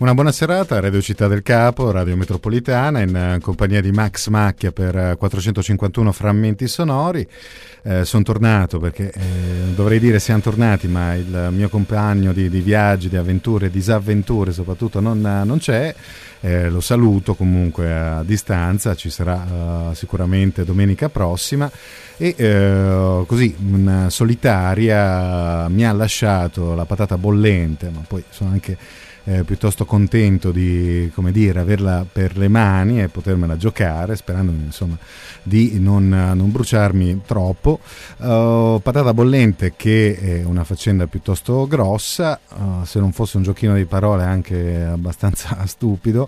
Una buona serata a Radio Città del Capo, Radio Metropolitana, in compagnia di Max Macchia per 451 frammenti sonori. Sono tornato perché dovrei dire siamo tornati, ma il mio compagno di viaggi, di avventure, disavventure soprattutto non c'è. Lo saluto comunque a distanza, ci sarà sicuramente domenica prossima. E così in solitaria mi ha lasciato la patata bollente, ma poi sono anche piuttosto contento di, come dire, averla per le mani e potermela giocare, sperando insomma di non bruciarmi troppo. Patata bollente che è una faccenda piuttosto grossa, se non fosse un giochino di parole anche abbastanza stupido,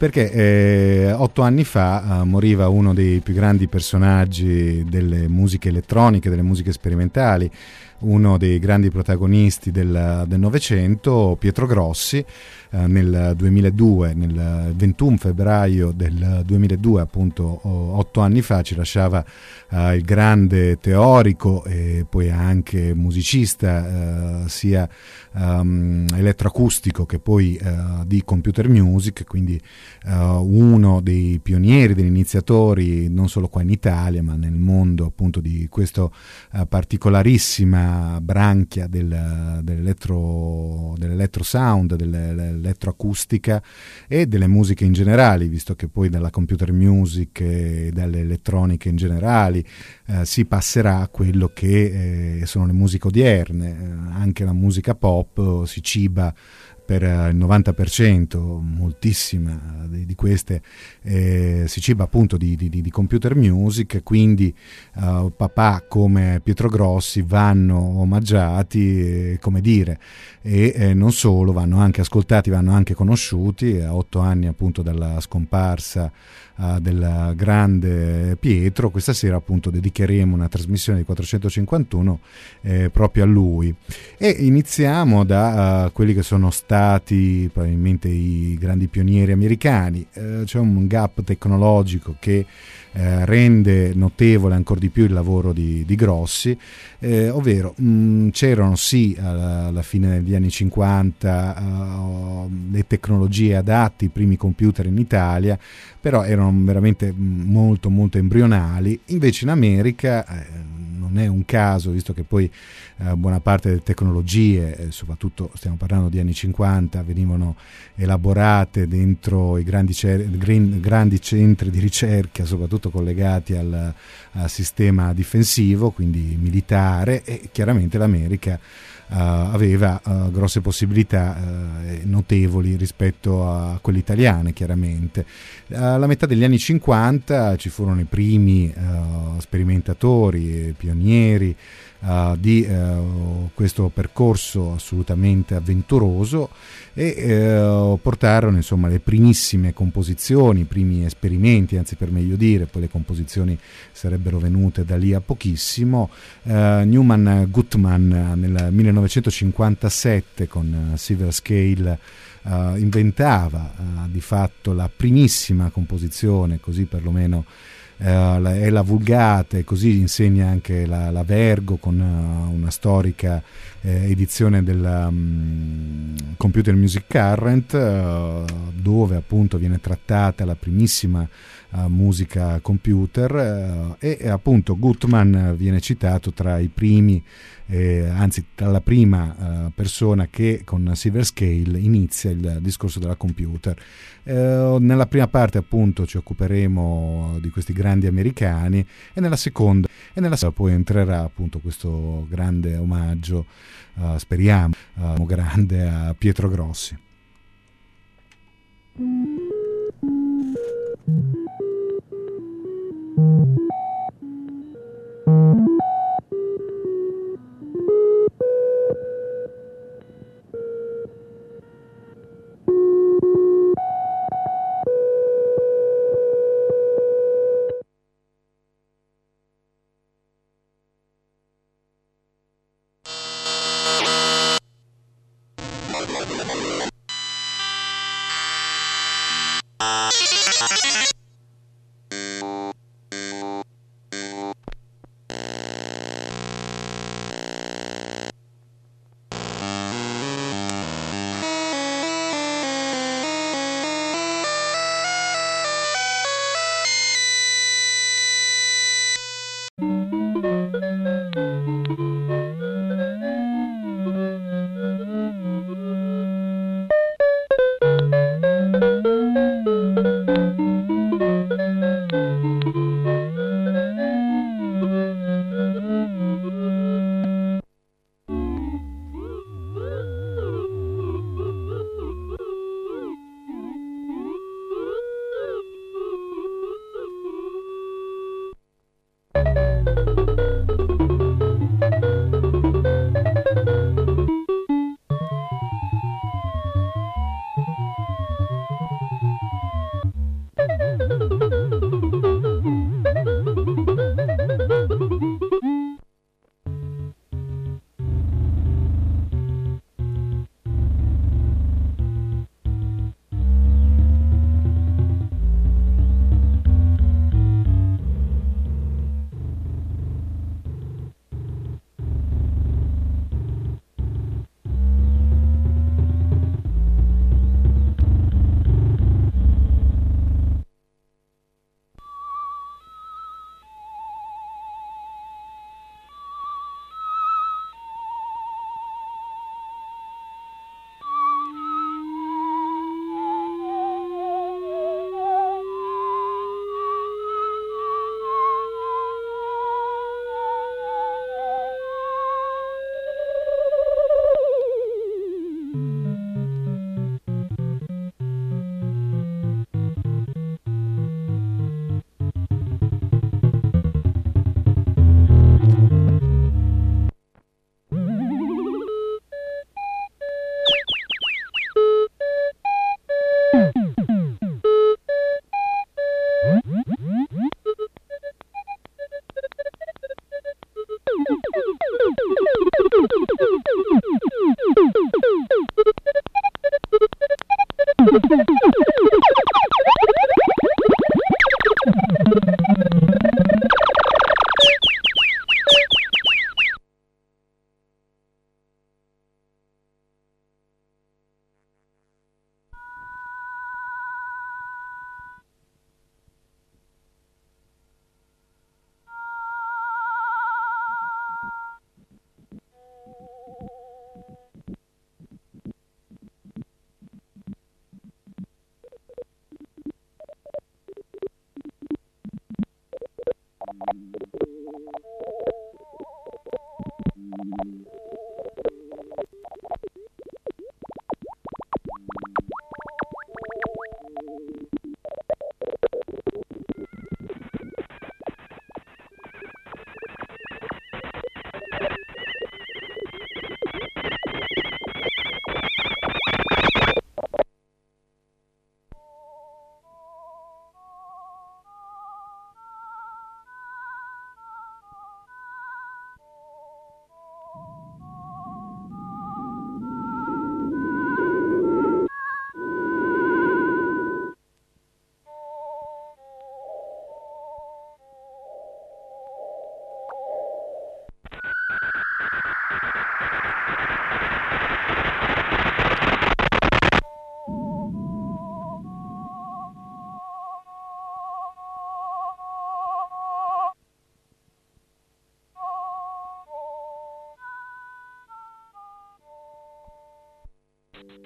perché 8 anni fa moriva uno dei più grandi personaggi delle musiche elettroniche, delle musiche sperimentali, uno dei grandi protagonisti del Novecento, Pietro Grossi, nel 2002, nel 21 febbraio del 2002, appunto 8 anni fa, ci lasciava il grande teorico e poi anche musicista, sia elettroacustico che poi di computer music, quindi uno dei pionieri, degli iniziatori non solo qua in Italia ma nel mondo appunto di questo particolarissima branchia dell'electro sound, dell'elettroacustica e delle musiche in generale, visto che poi dalla computer music e dalle elettroniche in generale si passerà a quello che sono le musiche odierne. Anche la musica pop si ciba per il 90%, moltissima di queste si ciba appunto di computer music, quindi papà come Pietro Grossi vanno omaggiati, come dire, e non solo, vanno anche ascoltati, vanno anche conosciuti. A 8 anni appunto dalla scomparsa del grande Pietro, questa sera appunto dedicheremo una trasmissione di 451 proprio a lui, e iniziamo da quelli che sono stati probabilmente i grandi pionieri americani. C'è un gap tecnologico che rende notevole ancora di più il lavoro di Grossi, ovvero c'erano sì alla fine degli anni 50 le tecnologie adatte, i primi computer in Italia, però erano veramente molto molto embrionali. Invece in America non è un caso, visto che poi buona parte delle tecnologie, soprattutto stiamo parlando di anni 50, venivano elaborate dentro i grandi centri di ricerca, soprattutto collegati al sistema difensivo, quindi militare, e chiaramente l'America aveva grosse possibilità notevoli rispetto a quelle italiane. Chiaramente alla metà degli anni 50 ci furono i primi sperimentatori, pionieri di questo percorso assolutamente avventuroso, e portarono insomma le primissime composizioni, i primi esperimenti, anzi per meglio dire, poi le composizioni sarebbero venute da lì a pochissimo. Newman Gutman nel 1957 con Silver Scale inventava di fatto la primissima composizione, così perlomeno è la Vulgate, così insegna anche la Vergo con una storica edizione del Computer Music Current, dove appunto viene trattata la primissima musica computer, e appunto Gutman viene citato tra i primi, anzi tra la prima persona che con Silver Scale inizia il discorso della computer. Nella prima parte appunto ci occuperemo di questi grandi americani, e nella seconda poi entrerà appunto questo grande omaggio, speriamo grande, a Pietro Grossi.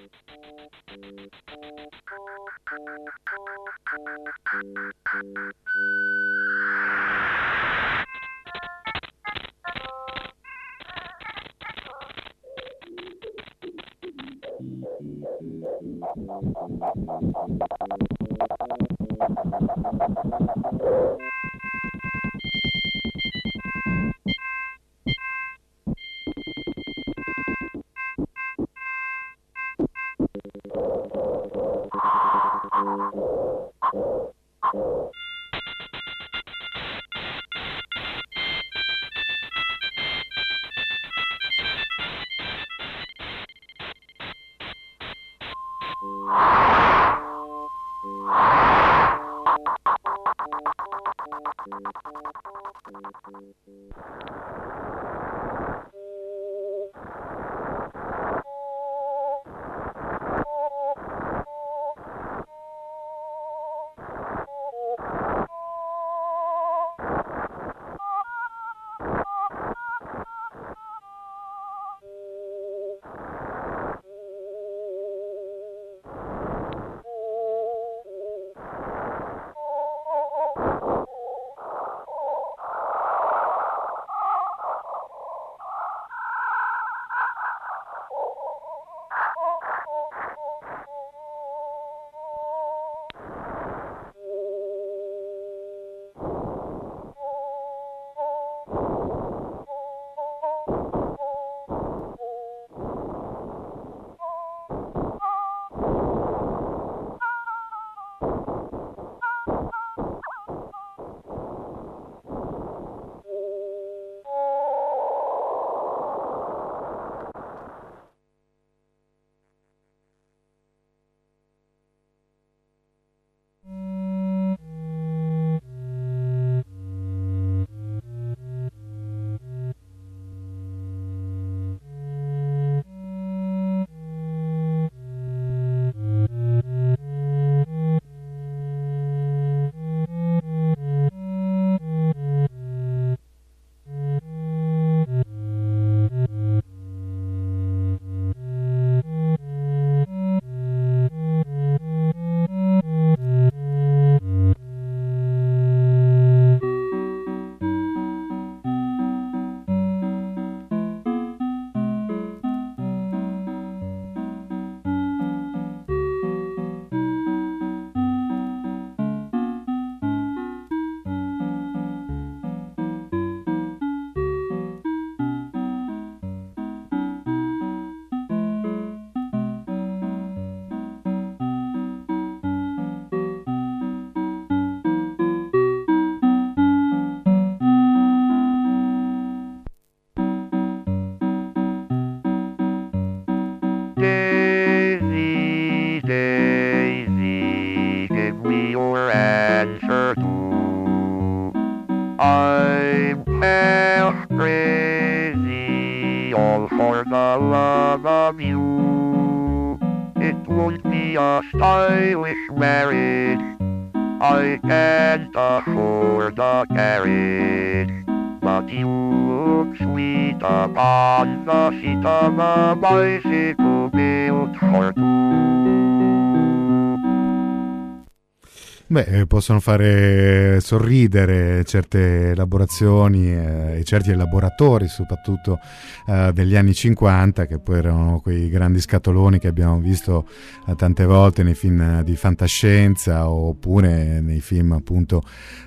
Beh, possono fare sorridere certe elaborazioni e certi elaboratori, soprattutto degli anni 50, che poi erano quei grandi scatoloni che abbiamo visto tante volte nei film di fantascienza oppure nei film appunto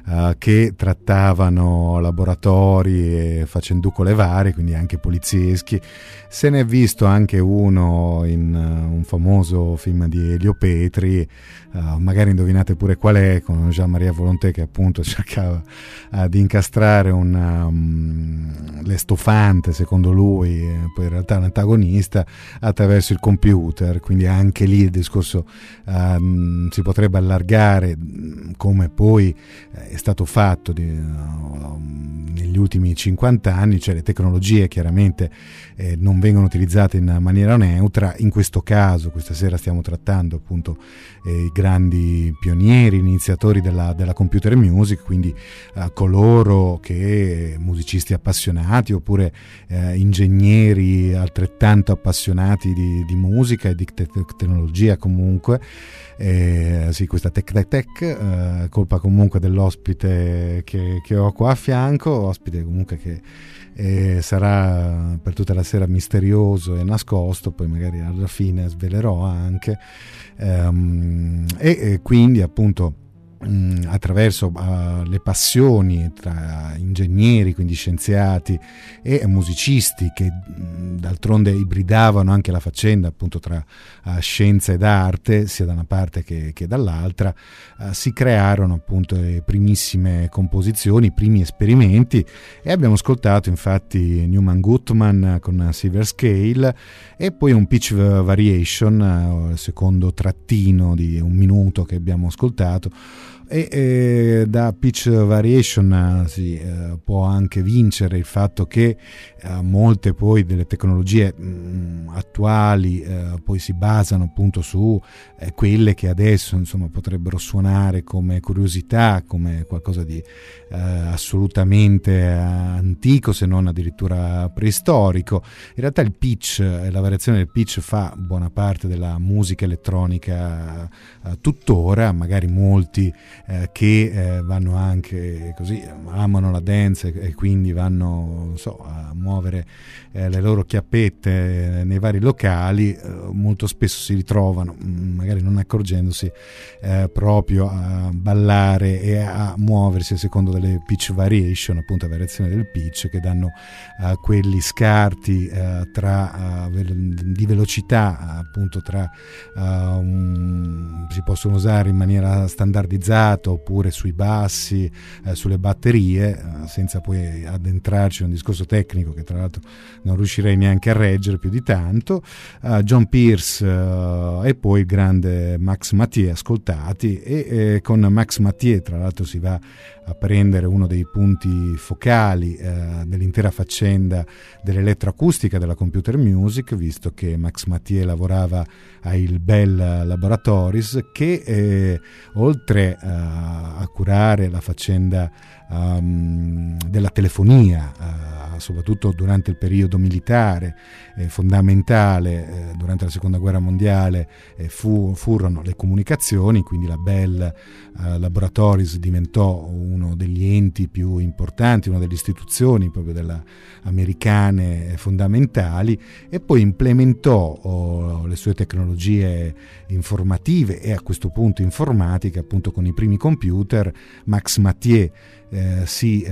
che trattavano laboratori e faccenducole varie, quindi anche polizieschi. Se ne è visto anche uno in un famoso film di Elio Petri, magari indovinate pure qual è, con Jean-Marie Volonté, che appunto cercava di incastrare l'estofante, secondo lui, poi in realtà l'antagonista, attraverso il computer. Quindi anche lì il discorso si potrebbe allargare, come poi è stato fatto negli ultimi 50 anni, cioè le tecnologie chiaramente non vengono utilizzate in maniera neutra. In questo caso, questa sera stiamo trattando appunto i grandi pionieri, iniziatori della computer music, quindi coloro che, musicisti appassionati appassionati oppure ingegneri altrettanto appassionati di musica e di tecnologia comunque. Sì, questa tech, colpa comunque dell'ospite che ho qua a fianco, ospite comunque che sarà per tutta la sera misterioso e nascosto, poi magari alla fine svelerò anche, e quindi appunto attraverso le passioni tra ingegneri, quindi scienziati, e musicisti che d'altronde ibridavano anche la faccenda appunto tra scienza ed arte, sia da una parte che dall'altra, si crearono appunto le primissime composizioni, i primi esperimenti, e abbiamo ascoltato infatti Newman Gutman con Silver Scale e poi un pitch variation, il secondo trattino di un minuto che abbiamo ascoltato. E da pitch variation si può anche vincere il fatto che molte poi delle tecnologie attuali poi si basano appunto su quelle che adesso insomma potrebbero suonare come curiosità, come qualcosa di assolutamente antico, se non addirittura preistorico. In realtà il pitch, la variazione del pitch fa buona parte della musica elettronica tuttora, magari molti che vanno anche così, amano la dance e quindi vanno, non so, a muovere le loro chiappette nei vari locali, molto spesso si ritrovano, magari non accorgendosi, proprio a ballare e a muoversi secondo delle pitch variation, appunto variazione del pitch, che danno quelli scarti di velocità, appunto si possono usare in maniera standardizzata oppure sui bassi, sulle batterie, senza poi addentrarci in un discorso tecnico che tra l'altro non riuscirei neanche a reggere più di tanto. John Pierce e poi il grande Max Mathieu ascoltati, e con Max Mathieu tra l'altro si va a prendere uno dei punti focali dell'intera faccenda dell'elettroacustica della computer music, visto che Max Mathieu lavorava ai Bell Laboratories, che oltre a curare la faccenda della telefonia, soprattutto durante il periodo militare, fondamentale durante la seconda guerra mondiale furono le comunicazioni, quindi la Bell Laboratories diventò uno degli enti più importanti, una delle istituzioni proprio americane fondamentali, e poi implementò le sue tecnologie informative e a questo punto informatiche appunto con i primi computer. Max Mathieu si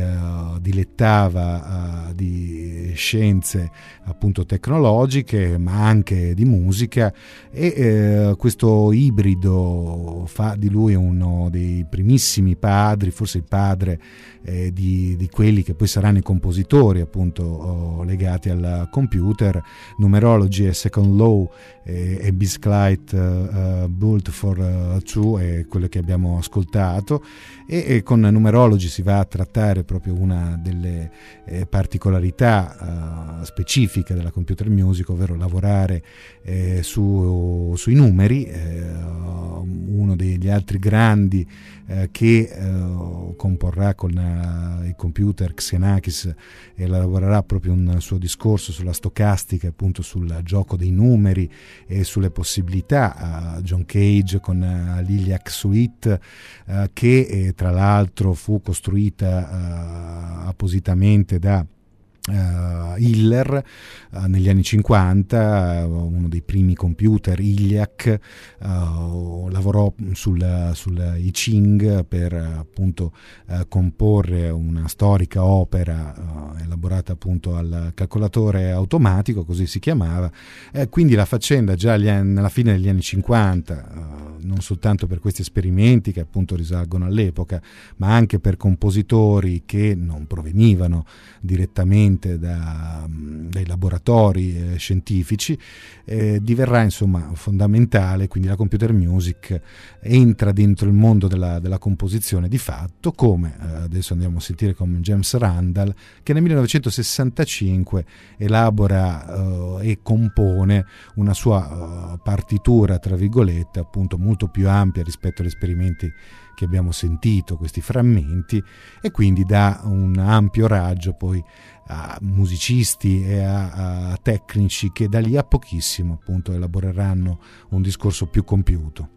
dilettava di scienze appunto tecnologiche, ma anche di musica, e questo ibrido fa di lui uno dei primissimi padri, forse il padre di quelli che poi saranno i compositori appunto legati al computer. Numerology e Second Law e Bisclight Built for Two è quello che abbiamo ascoltato, e con Numerology si va a trattare proprio una delle particolarità specifiche della computer music, ovvero lavorare sui numeri. Uno degli altri grandi che comporrà con i computer, Xenakis, e lavorerà proprio un suo discorso sulla stocastica, appunto sul gioco dei numeri e sulle possibilità. John Cage con l'Iliac Suite, che tra l'altro fu costruita appositamente da Hiller negli anni 50, uno dei primi computer Iliac. Lavorò sul I Ching per appunto comporre una storica opera elaborata appunto al calcolatore automatico, così si chiamava. Quindi la faccenda già nella fine degli anni 50, non soltanto per questi esperimenti che appunto risalgono all'epoca, ma anche per compositori che non provenivano direttamente dai laboratori scientifici, diverrà insomma fondamentale. Quindi la computer music entra dentro il mondo della composizione di fatto, come adesso andiamo a sentire con James Randall, che nel 1965 elabora e compone una sua partitura tra virgolette appunto molto più ampia rispetto agli esperimenti che abbiamo sentito, questi frammenti, e quindi dà un ampio raggio poi a musicisti e a tecnici che da lì a pochissimo appunto elaboreranno un discorso più compiuto.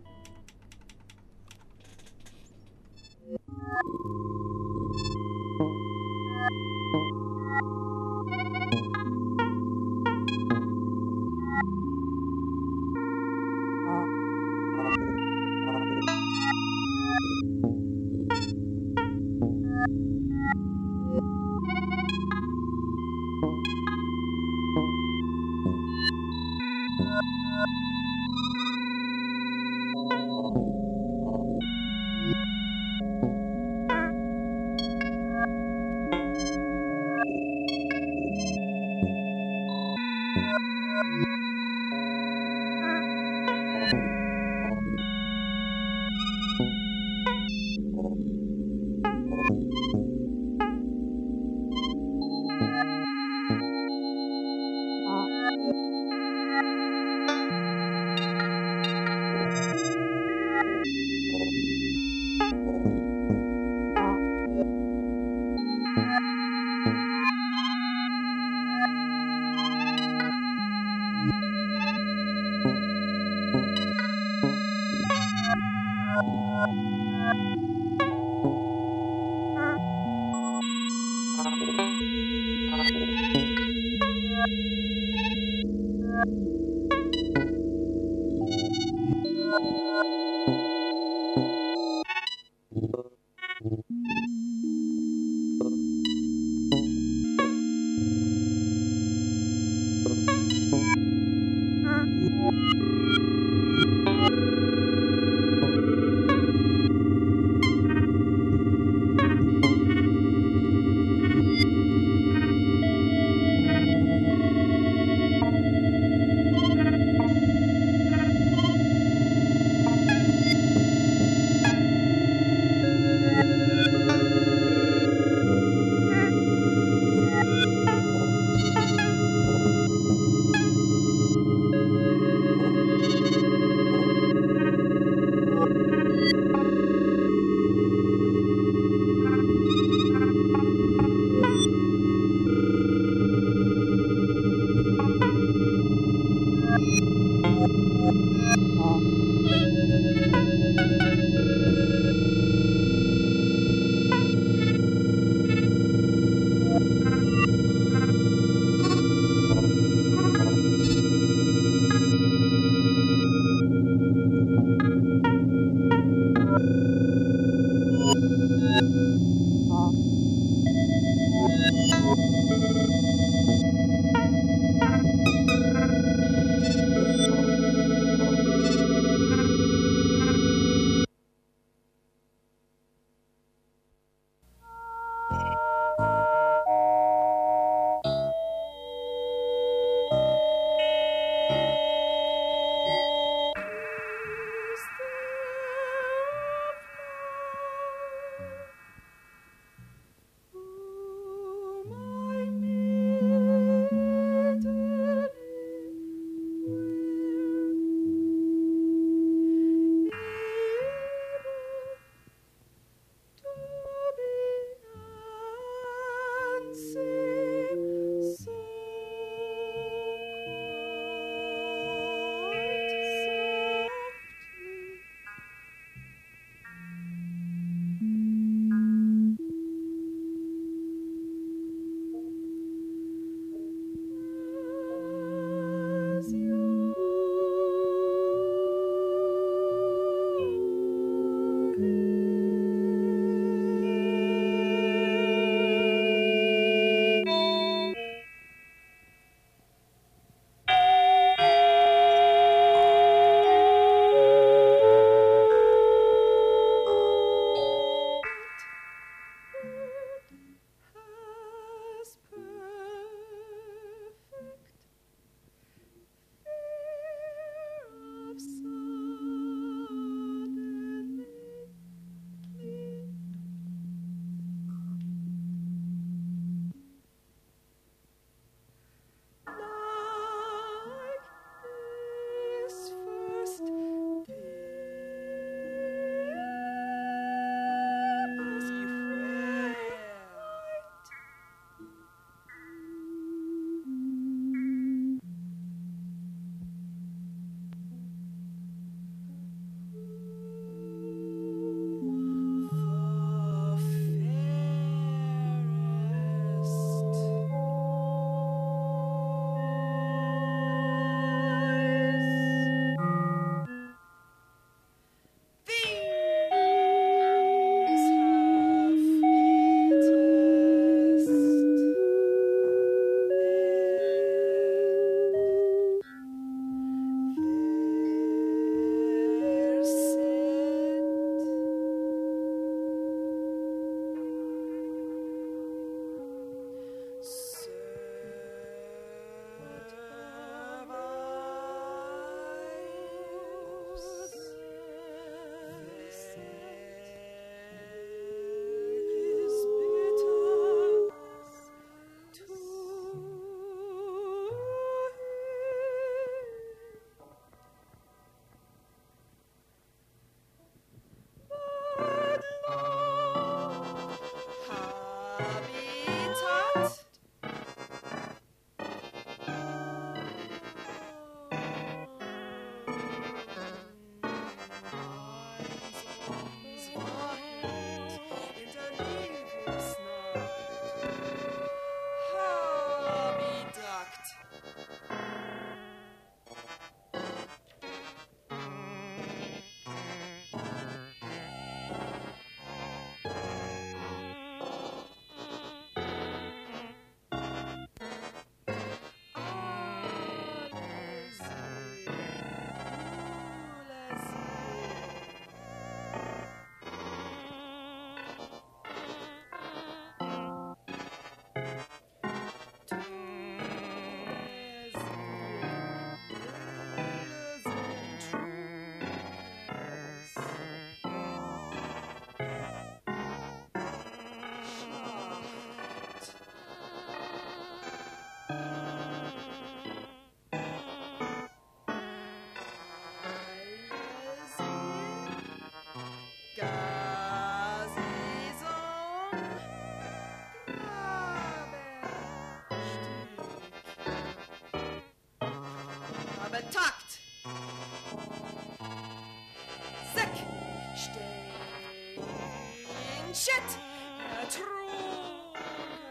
shit, ertrunken,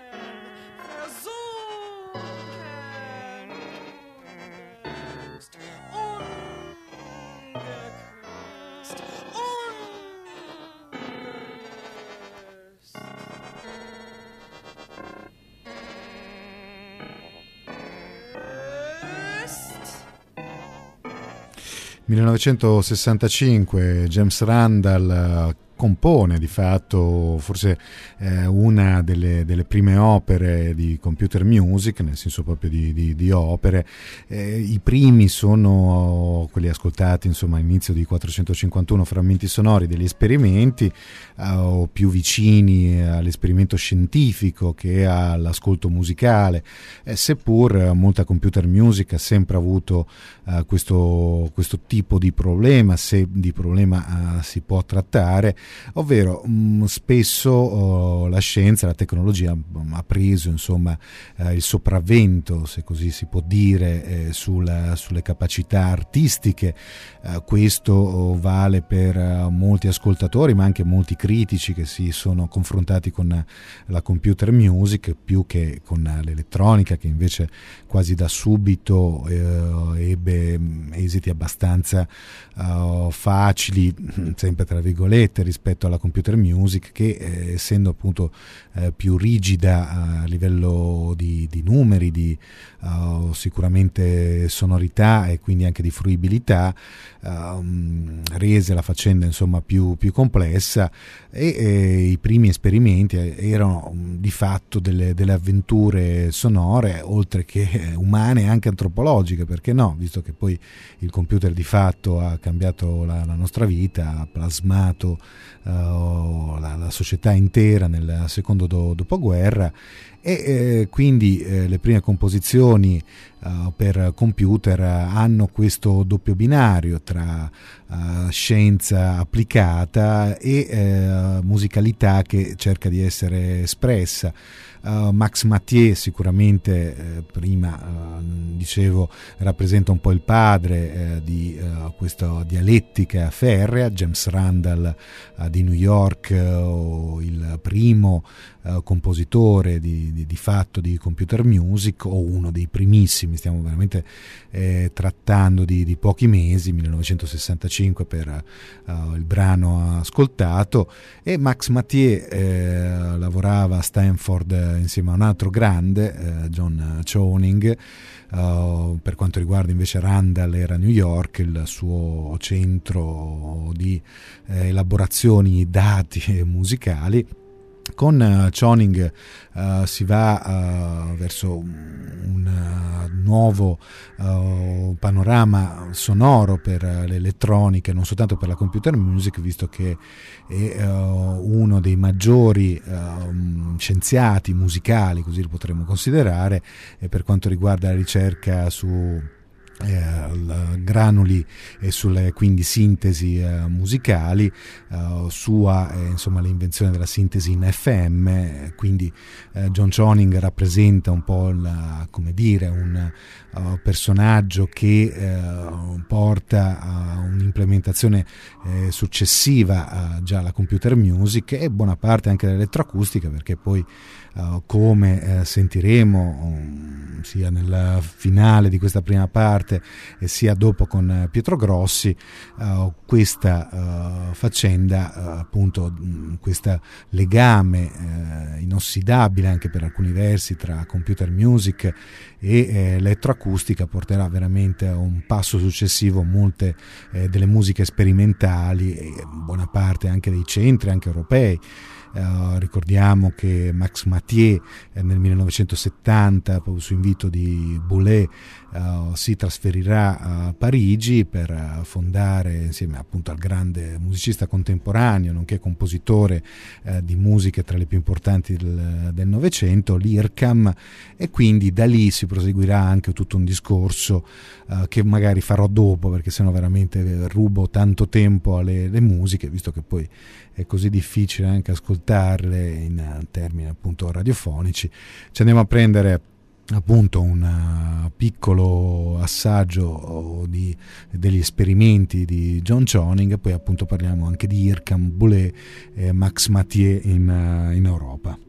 versunken, geküsst, ungeküsst, ungelöst. 1965, James Randall compone di fatto forse una delle prime opere di computer music, nel senso proprio di opere. I primi sono quelli ascoltati insomma all'inizio di 451 frammenti sonori degli esperimenti, o più vicini all'esperimento scientifico che all'ascolto musicale, seppur molta computer music ha sempre avuto questo tipo di problema, se di problema si può trattare, ovvero spesso la scienza, la tecnologia ha preso insomma il sopravvento, se così si può dire, sulle capacità artistiche. Questo vale per molti ascoltatori, ma anche molti critici che si sono confrontati con la computer music più che con l'elettronica, che invece quasi da subito ebbe esiti abbastanza facili, sempre tra virgolette, rispetto alla computer music, che essendo appunto più rigida a livello di numeri, di sicuramente sonorità e quindi anche di fruibilità, rese la faccenda insomma più complessa, e i primi esperimenti erano di fatto delle avventure sonore, oltre che umane e anche antropologiche, perché no, visto che poi il computer di fatto ha cambiato la nostra vita, ha plasmato la società intera nel secondo dopoguerra, e quindi le prime composizioni per computer hanno questo doppio binario tra scienza applicata e musicalità che cerca di essere espressa. Max Mathieu sicuramente, prima dicevo, rappresenta un po' il padre di questa dialettica ferrea. James Randall di New York, il primo compositore di fatto di computer music, o uno dei primissimi, stiamo veramente trattando di pochi mesi, 1965 per il brano ascoltato. E Max Mathieu lavorava a Stanford insieme a un altro grande, John Choning. Per quanto riguarda invece Randall, era New York il suo centro di elaborazioni dati musicali. Con Choning si va verso un nuovo panorama sonoro per l'elettronica, non soltanto per la computer music, visto che è uno dei maggiori scienziati musicali, così lo potremmo considerare, per quanto riguarda la ricerca su granuli e sulle quindi sintesi musicali. Sua insomma l'invenzione della sintesi in FM, quindi John Choning rappresenta un po' come dire un personaggio che porta a un'implementazione successiva già alla computer music e buona parte anche dell'elettroacustica, perché poi come sentiremo sia nel finale di questa prima parte e sia dopo con Pietro Grossi, questa faccenda, appunto questo legame inossidabile anche per alcuni versi tra computer music e elettroacustica porterà veramente a un passo successivo molte delle musiche sperimentali e buona parte anche dei centri anche europei. Ricordiamo che Max Mathieu nel 1970, proprio su invito di Boulez, si trasferirà a Parigi per fondare, insieme appunto al grande musicista contemporaneo nonché compositore di musiche tra le più importanti del Novecento, l'IRCAM, e quindi da lì si proseguirà anche tutto un discorso che magari farò dopo, perché sennò veramente rubo tanto tempo alle musiche, visto che poi è così difficile anche ascoltarle in termini appunto radiofonici. Ci andiamo a prendere appunto un piccolo assaggio degli esperimenti di John Choning, poi appunto parliamo anche di Hirkham Boulet e Max Mathieu in Europa.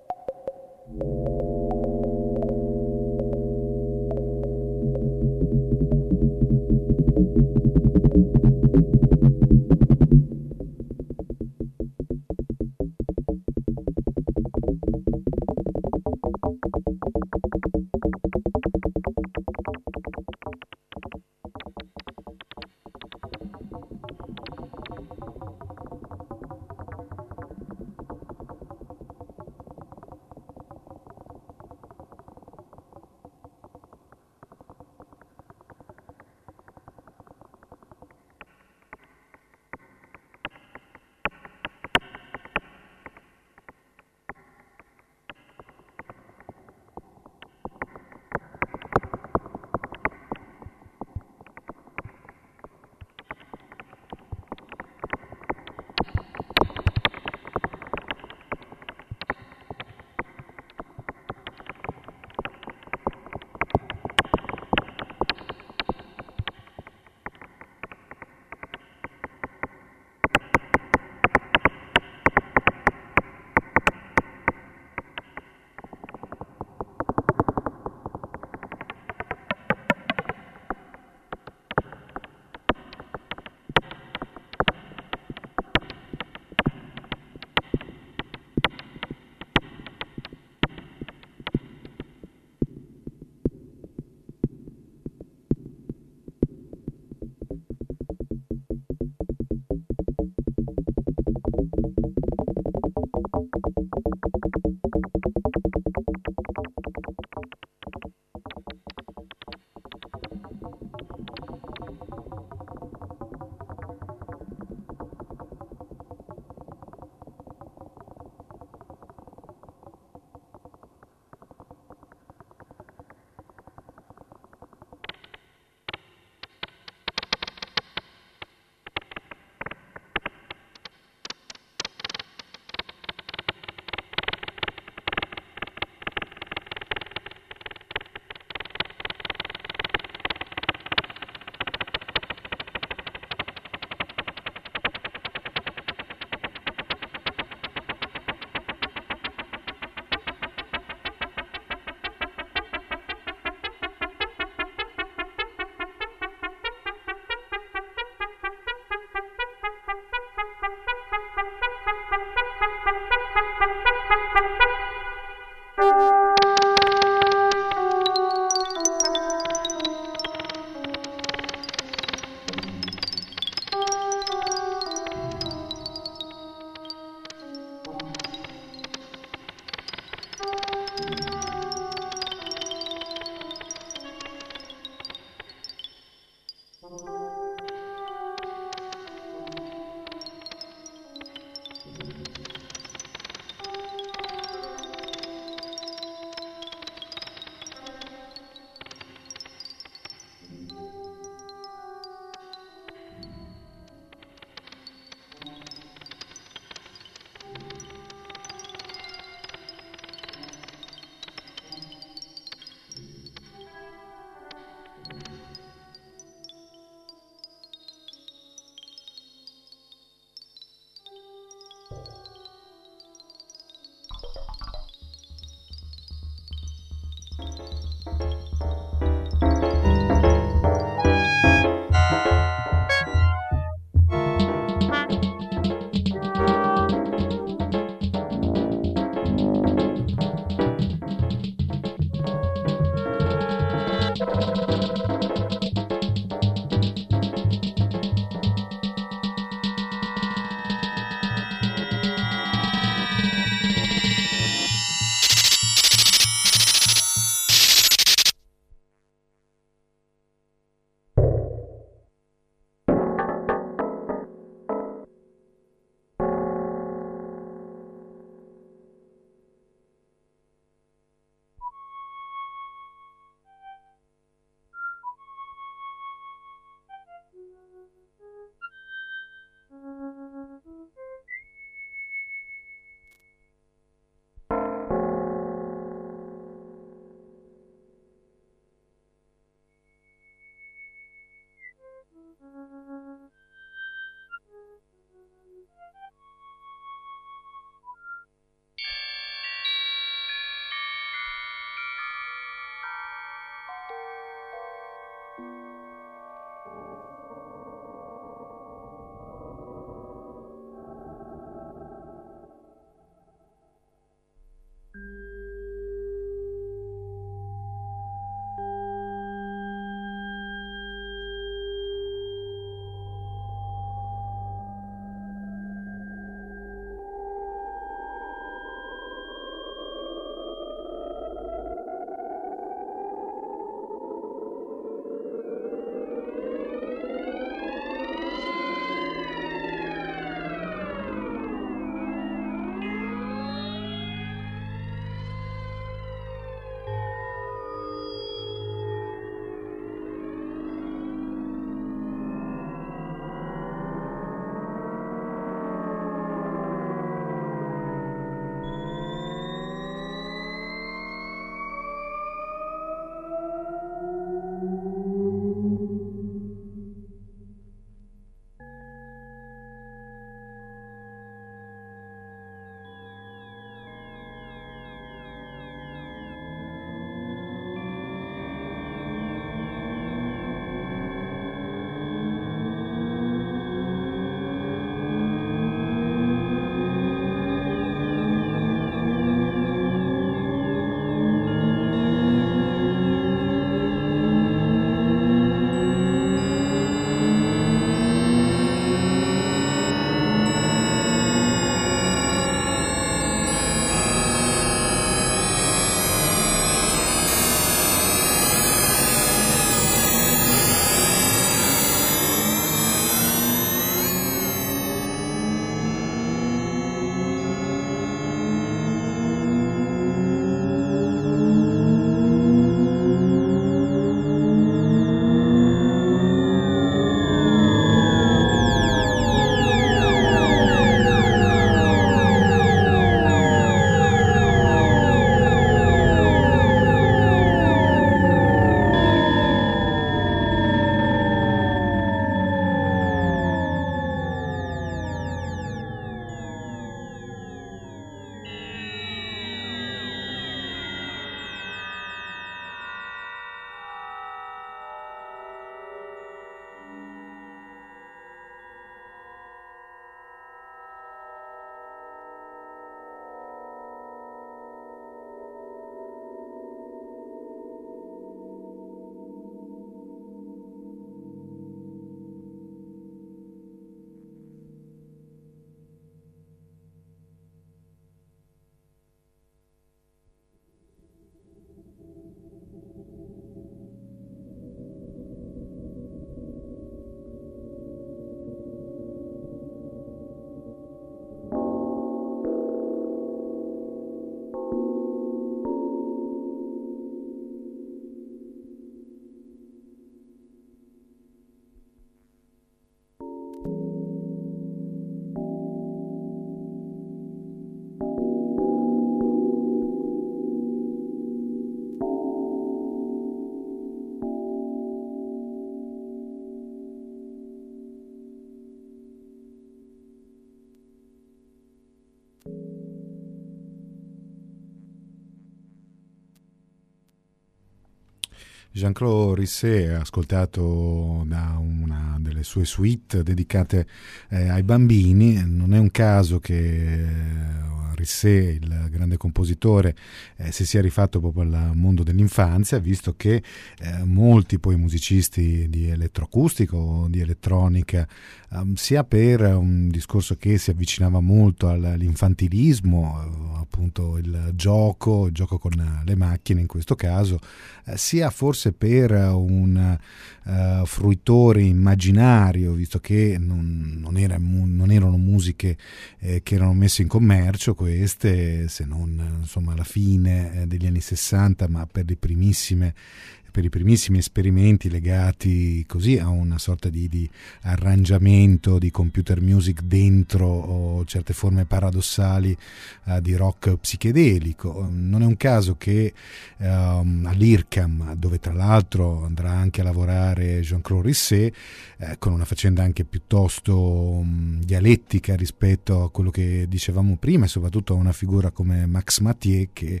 Jean-Claude Risset, ascoltato da una delle sue suite dedicate ai bambini. Non è un caso che Risset, il grande compositore, si sia rifatto proprio al mondo dell'infanzia, visto che molti poi musicisti di elettroacustico, di elettronica, sia per un discorso che si avvicinava molto all'infantilismo, appunto il gioco con le macchine in questo caso, sia forse per un fruitore immaginario, visto che non erano musiche che erano messe in commercio queste, se non insomma alla fine degli anni 60, ma per i primissimi esperimenti legati così a una sorta di arrangiamento di computer music dentro certe forme paradossali di rock psichedelico. Non è un caso che all'IRCAM, dove tra l'altro andrà anche a lavorare Jean-Claude Risset, con una faccenda anche piuttosto dialettica rispetto a quello che dicevamo prima, e soprattutto a una figura come Max Mathieu, che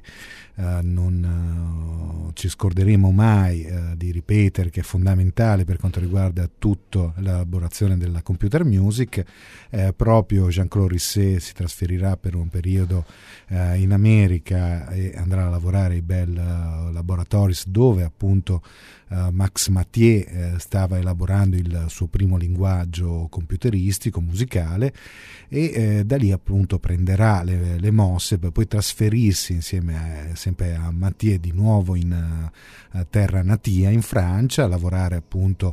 non ci scorderemo mai di ripetere, che è fondamentale per quanto riguarda tutta l'elaborazione della computer music. Proprio Jean-Claude Risset si trasferirà per un periodo in America e andrà a lavorare ai Bell Laboratories, dove appunto Max Mathieu stava elaborando il suo primo linguaggio computeristico musicale, e da lì appunto prenderà le mosse per poi trasferirsi insieme sempre a Mathieu di nuovo in terra natia, in Francia, a lavorare appunto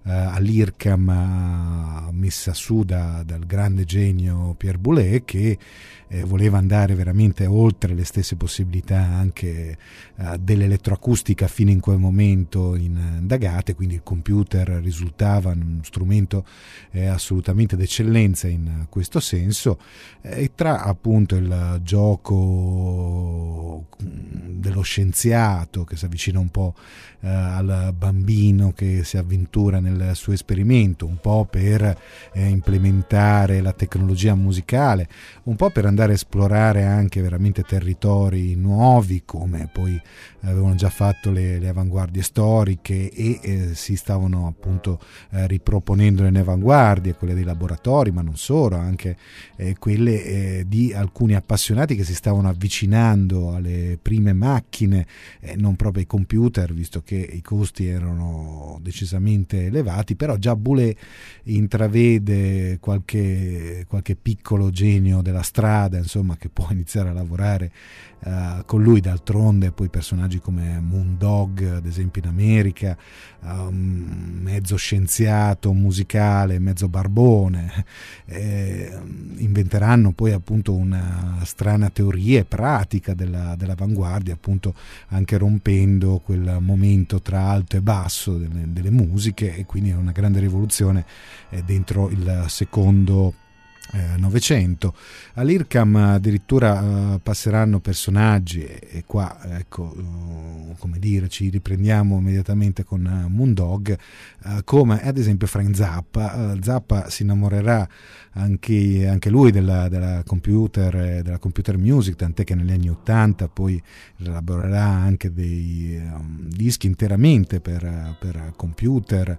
all'IRCAM, messa su dal grande genio Pierre Boulez, che voleva andare veramente oltre le stesse possibilità anche dell'elettroacustica fino in quel momento indagate, quindi il computer risultava uno strumento assolutamente d'eccellenza in questo senso, e tra appunto il gioco dello scienziato che si avvicina un po' al bambino che si avventura nel suo esperimento, un po' per implementare la tecnologia musicale, un po' per andare a esplorare anche veramente territori nuovi, come poi avevano già fatto le avanguardie storiche, e si stavano appunto riproponendo le avanguardie, quelle dei laboratori, ma non solo, anche quelle di alcuni appassionati che si stavano avvicinando alle prime macchine, non proprio ai computer, visto che i costi erano decisamente elevati. Però già Boulez intravede qualche piccolo genio della strada, insomma, che può iniziare a lavorare con lui. D'altronde poi personaggi come Moondog, ad esempio in America, mezzo scienziato musicale, mezzo barbone, inventeranno poi appunto una strana teoria e pratica dell'avanguardia, appunto anche rompendo quel momento tra alto e basso delle musiche, e quindi è una grande rivoluzione dentro il secondo Novecento. All'IRCAM addirittura passeranno personaggi, e qua ecco, come dire, ci riprendiamo immediatamente con Moondog, come ad esempio Frank Zappa. Zappa si innamorerà anche lui della computer music, tant'è che negli anni 80 poi elaborerà anche dei dischi interamente per computer,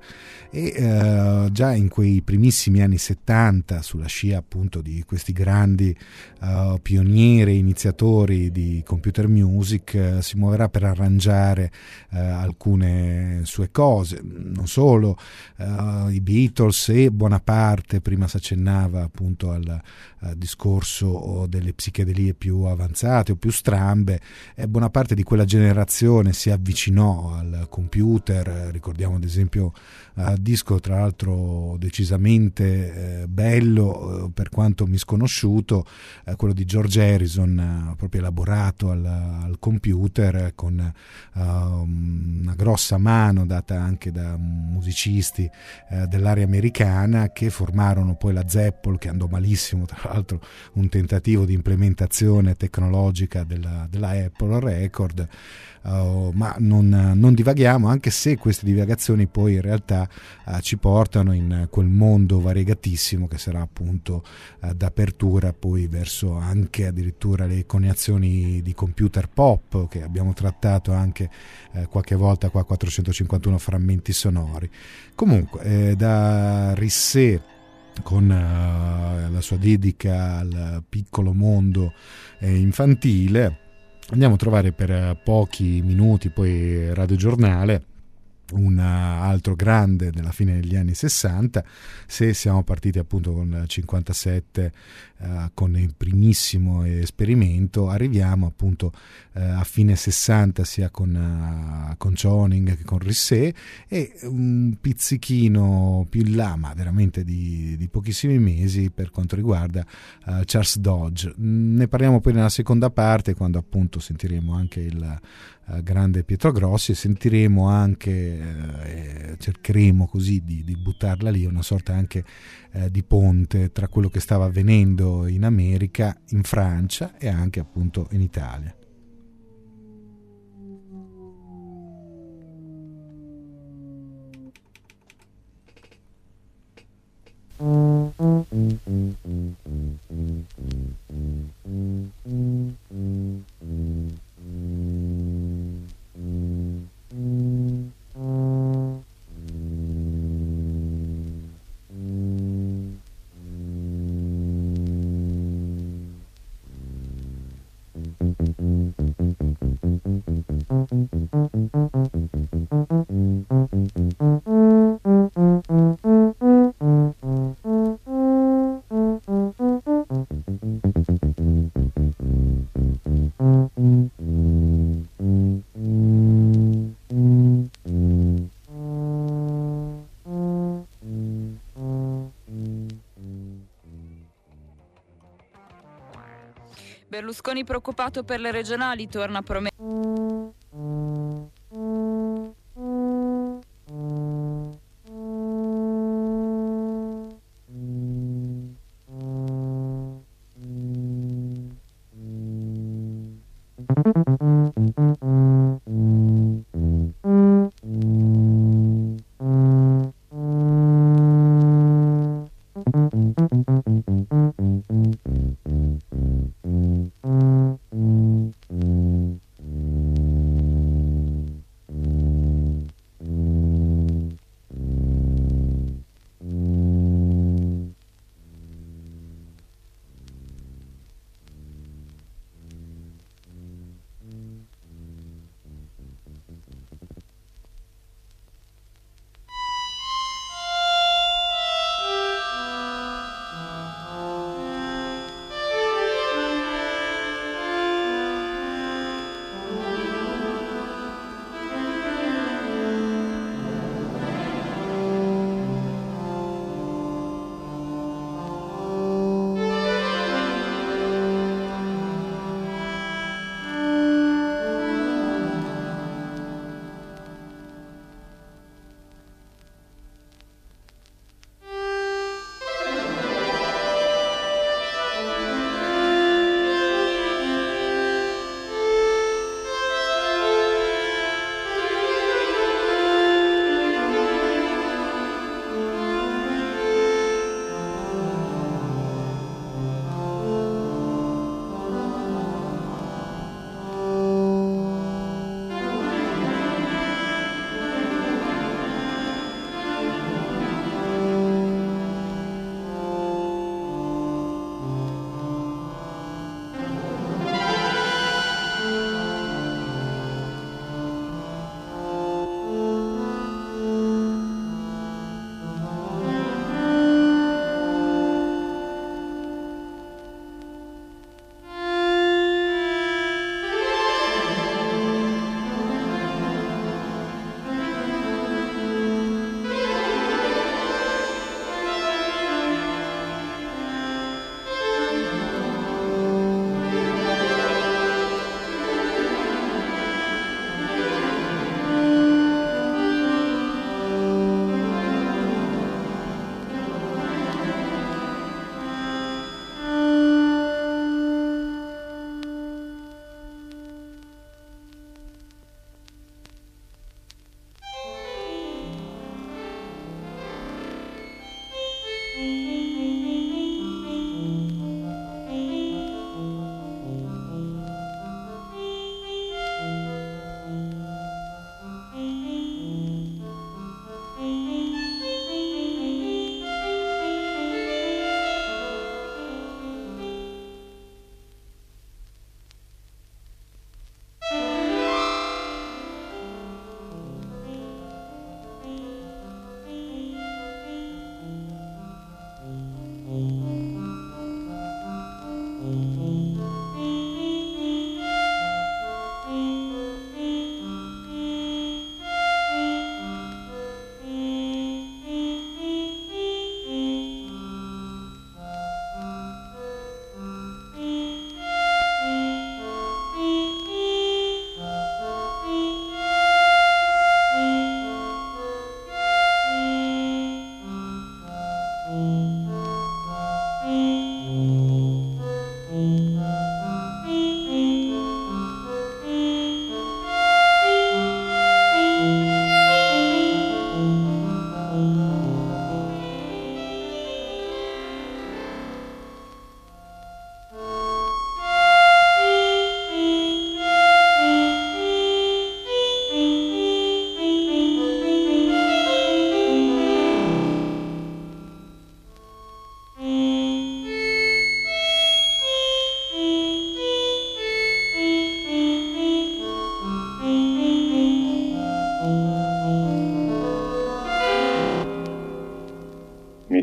e già in quei primissimi anni 70, sulla scia appunto di questi grandi pionieri, iniziatori di computer music, si muoverà per arrangiare alcune sue cose, non solo i Beatles e buona parte, prima si accennava appunto al discorso delle psichedelie più avanzate o più strambe, buona parte di quella generazione si avvicinò al computer. Ricordiamo ad esempio disco tra l'altro decisamente bello, per quanto misconosciuto, quello di George Harrison, proprio elaborato al computer, con una grossa mano data anche da musicisti dell'area americana, che formarono poi la Zeppel, che andò malissimo, tra l'altro un tentativo di implementazione tecnologica della Apple Record. Ma non divaghiamo, anche se queste divagazioni poi in realtà ci portano in quel mondo variegatissimo che sarà appunto punto d'apertura poi verso anche addirittura le coniazioni di computer pop, che abbiamo trattato anche qualche volta qua, 451 frammenti sonori. Comunque da Risset, con la sua dedica al piccolo mondo infantile, andiamo a trovare per pochi minuti poi radiogiornale, un altro grande della fine degli anni 60. Se siamo partiti appunto con il 57 con il primissimo esperimento, arriviamo appunto a fine 60 sia con Choning che con Risset, e un pizzichino più in là, ma veramente di pochissimi mesi, per quanto riguarda Charles Dodge. Ne parliamo poi nella seconda parte, quando appunto sentiremo anche il grande Pietro Grossi, e sentiremo anche, cercheremo così di buttarla lì, una sorta anche di ponte tra quello che stava avvenendo in America, in Francia e anche appunto in Italia. Berlusconi preoccupato per le regionali, torna a promettere.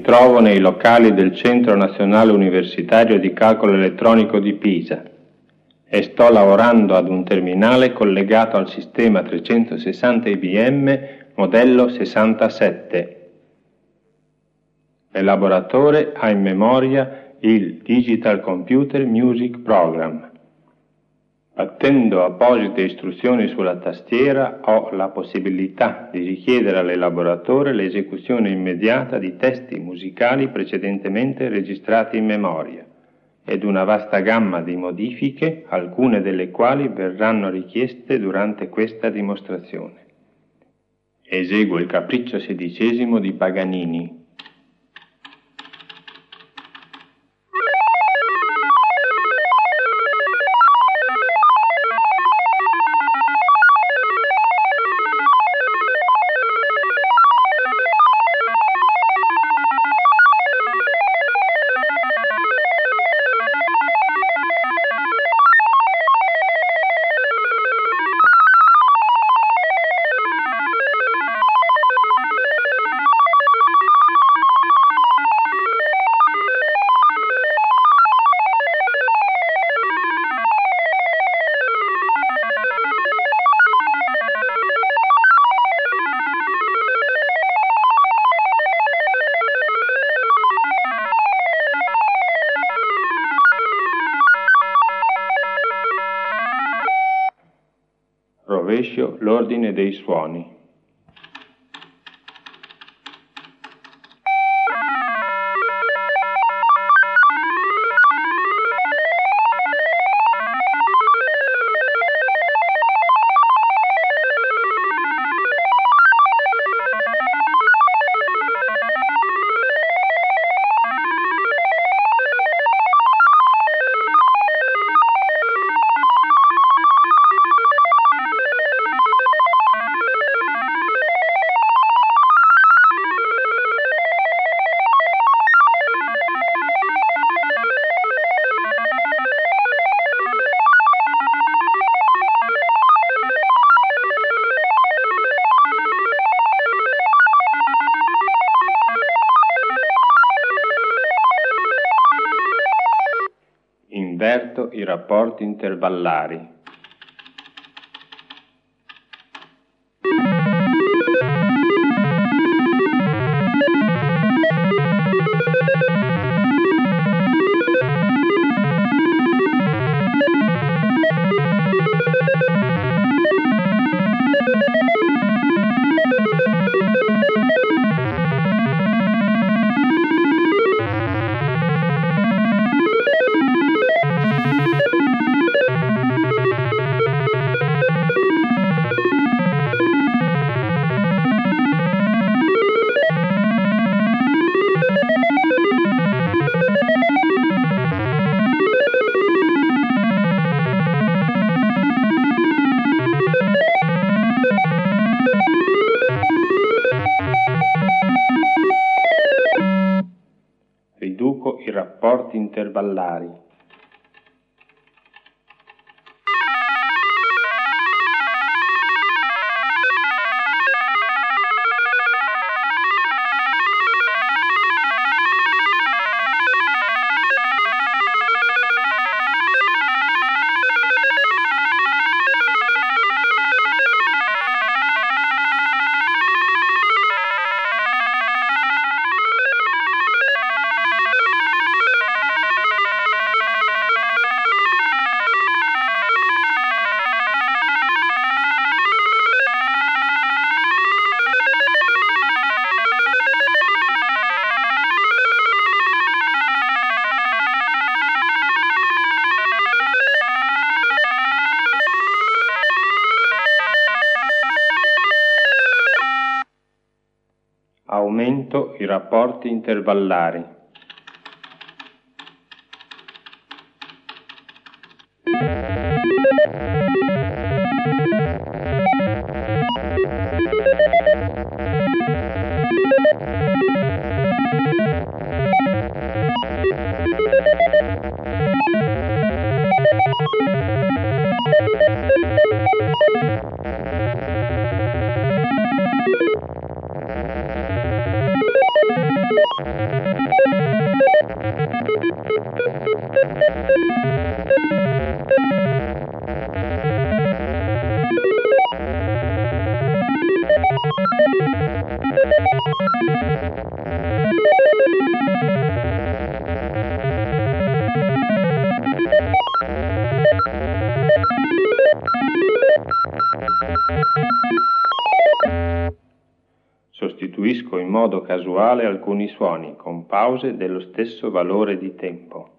trovo nei locali del Centro Nazionale Universitario di Calcolo Elettronico di Pisa e sto lavorando ad un terminale collegato al sistema 360 IBM modello 67. L'elaboratore ha in memoria il Digital Computer Music Program. Attendo apposite istruzioni sulla tastiera, ho la possibilità di richiedere all'elaboratore l'esecuzione immediata di testi musicali precedentemente registrati in memoria ed una vasta gamma di modifiche, alcune delle quali verranno richieste durante questa dimostrazione. Eseguo il Capriccio XVI di Paganini. Rovescio l'ordine dei suoni. Inverto i rapporti intervallari. Riduco i rapporti intervallari. Aumento i rapporti intervallari. Sostituisco in modo casuale alcuni suoni con pause dello stesso valore di tempo.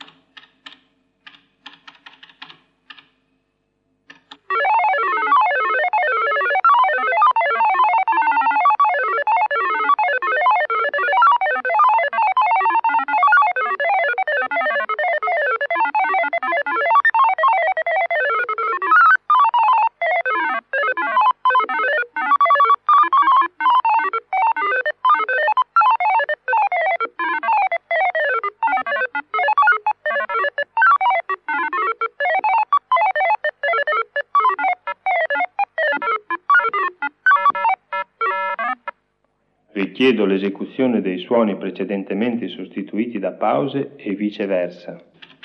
Richiedo l'esecuzione dei suoni precedentemente sostituiti da pause e viceversa.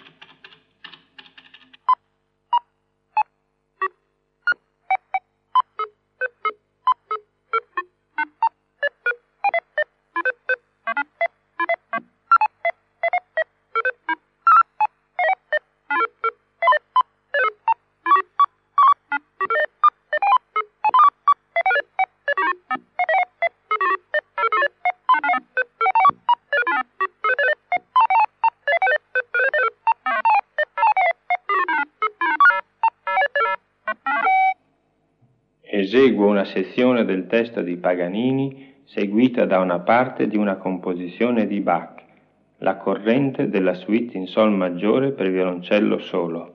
Eseguo una sezione del testo di Paganini seguita da una parte di una composizione di Bach, la corrente della suite in Sol maggiore per violoncello solo.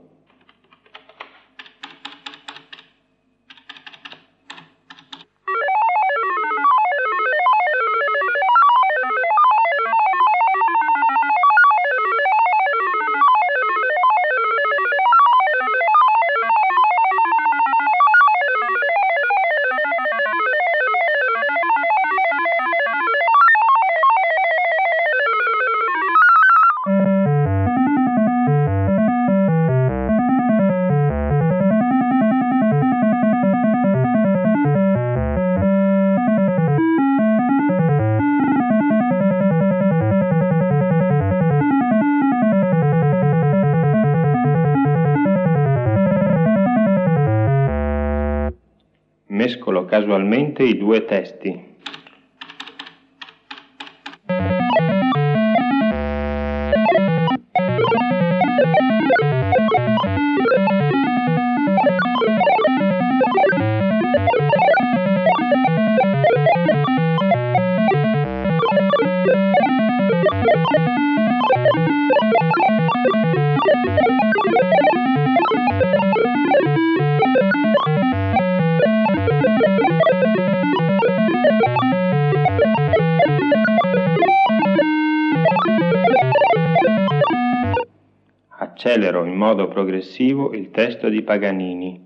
Mescolo casualmente i due testi. Accelero in modo progressivo il testo di Paganini.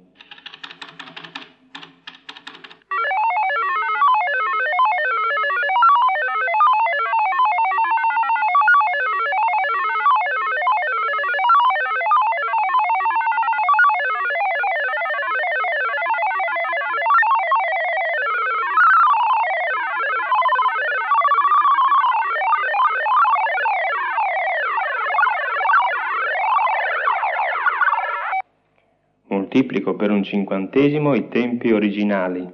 Moltiplico per un cinquantesimo i tempi originali.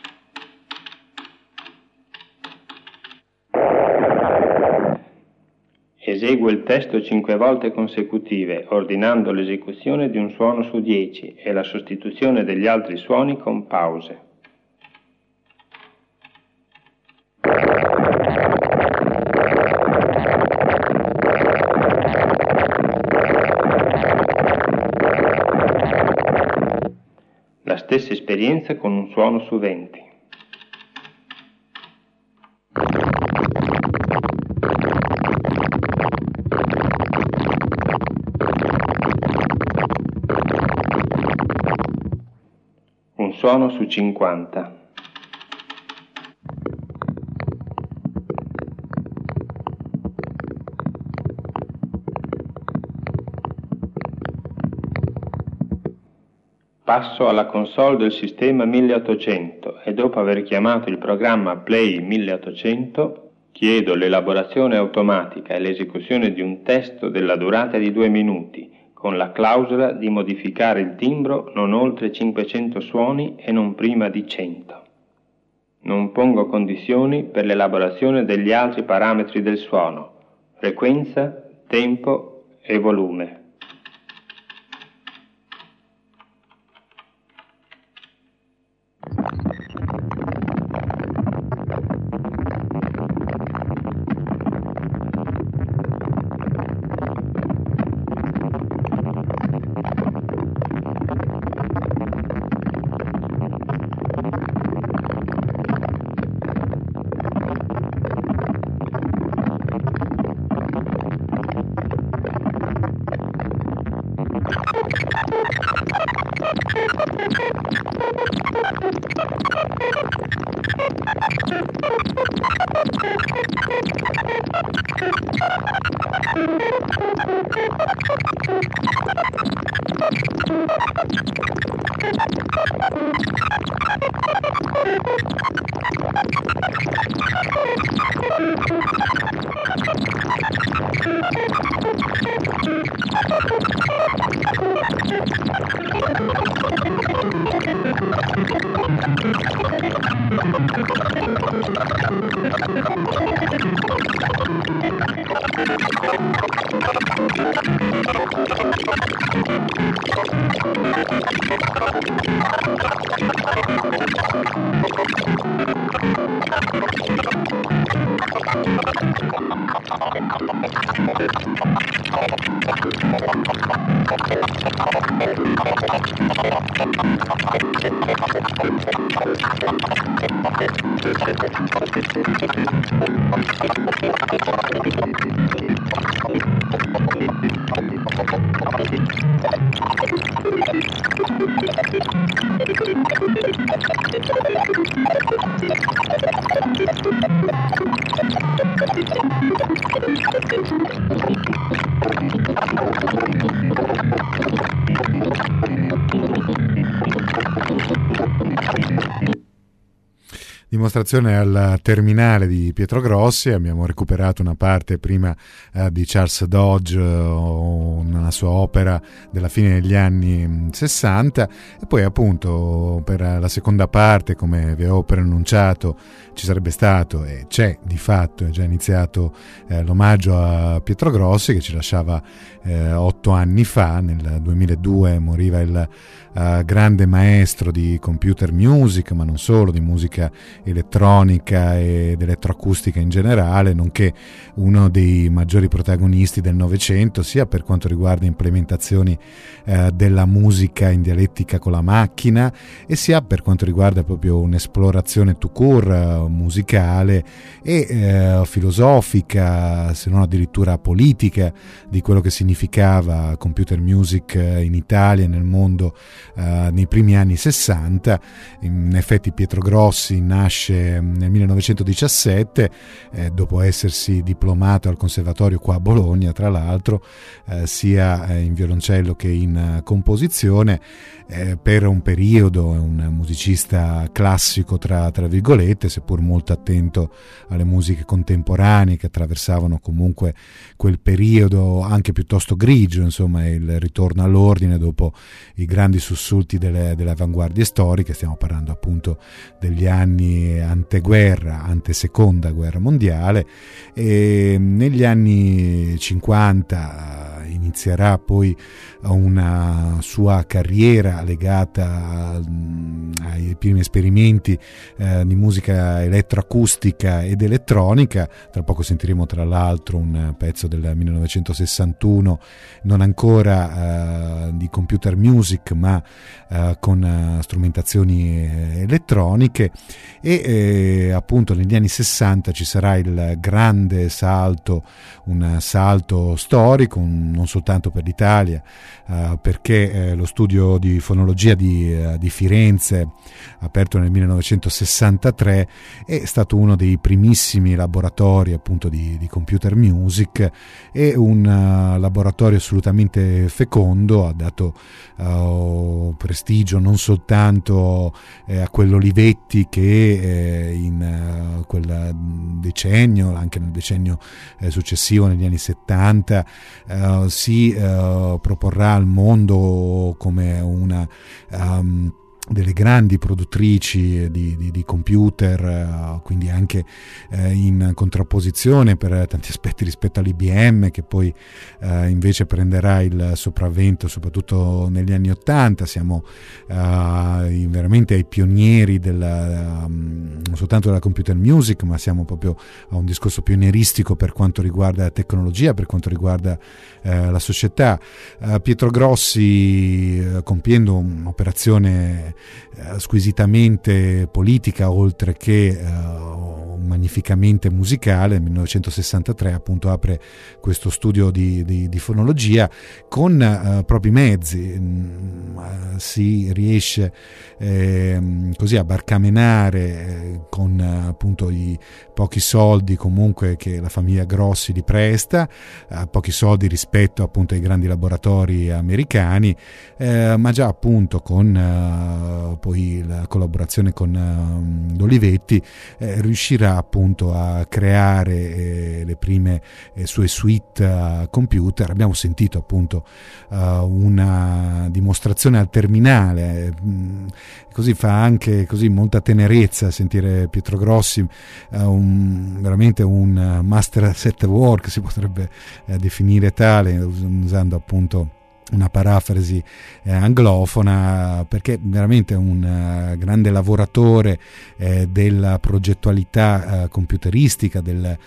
Eseguo il testo 5 volte consecutive, ordinando l'esecuzione di un suono su 10 e la sostituzione degli altri suoni con pause. La stessa esperienza con un suono su 20. Un suono su 50. Passo alla console del sistema 1800 e dopo aver chiamato il programma Play 1800 Chiedo l'elaborazione automatica e l'esecuzione di un testo della durata di 2 minuti, con la clausola di modificare il timbro non oltre 500 suoni e non prima di 100. Non pongo condizioni per l'elaborazione degli altri parametri del suono, frequenza, tempo e volume. Dimostrazione al terminale di Pietro Grossi. Abbiamo recuperato una parte prima di Charles Dodge, una sua opera della fine degli anni 60, e poi appunto per la seconda parte, come vi avevo preannunciato, ci sarebbe stato e c'è di fatto, è già iniziato l'omaggio a Pietro Grossi, che ci lasciava 8 anni fa. Nel 2002 moriva il grande maestro di computer music, ma non solo, di musica elettronica ed elettroacustica in generale, nonché uno dei maggiori protagonisti del Novecento, sia per quanto riguarda implementazioni della musica in dialettica con la macchina, e sia per quanto riguarda proprio un'esplorazione tout court musicale e filosofica, se non addirittura politica, di quello che significava computer music in Italia e nel mondo nei primi anni 60. In effetti Pietro Grossi nasce nel 1917, dopo essersi diplomato al conservatorio qua a Bologna, tra l'altro, sia in violoncello che in composizione. Per un periodo è un musicista classico tra virgolette, seppur molto attento alle musiche contemporanee che attraversavano comunque quel periodo anche piuttosto grigio, insomma, il ritorno all'ordine dopo i grandi sussulti delle avanguardie storiche. Stiamo parlando appunto degli anni anteguerra, anteseconda guerra mondiale, e negli anni 50 inizierà poi una sua carriera legata ai primi esperimenti di musica elettroacustica ed elettronica. Tra poco sentiremo tra l'altro un pezzo del 1961, non ancora di computer music, ma con strumentazioni elettroniche, e appunto negli anni 60 ci sarà il grande salto, un salto storico, un non soltanto per l'Italia, perché lo studio di fonologia di Firenze, aperto nel 1963, è stato uno dei primissimi laboratori appunto di computer music, e un laboratorio assolutamente fecondo, ha dato prestigio non soltanto a quell'Olivetti che in quel decennio, anche nel decennio successivo, negli anni 70, si proporrà al mondo come una delle grandi produttrici di computer, quindi anche in contrapposizione per tanti aspetti rispetto all'IBM, che poi invece prenderà il sopravvento soprattutto negli anni 80. Siamo veramente ai pionieri non soltanto della computer music, ma siamo proprio a un discorso pionieristico per quanto riguarda la tecnologia, per quanto riguarda la società. Pietro Grossi, compiendo un'operazione squisitamente politica oltre che magnificamente musicale, nel 1963 appunto apre questo studio di fonologia con propri mezzi. Si riesce così a barcamenare con appunto i pochi soldi comunque che la famiglia Grossi gli presta, pochi soldi rispetto appunto ai grandi laboratori americani, ma già appunto con poi la collaborazione con L'Olivetti riuscirà appunto a creare le prime sue suite a computer. Abbiamo sentito appunto una dimostrazione al terminale, così fa anche così molta tenerezza sentire Pietro Grossi, veramente un master at work, si potrebbe definire tale, usando appunto una parafrasi anglofona, perché veramente un grande lavoratore della progettualità computeristica, del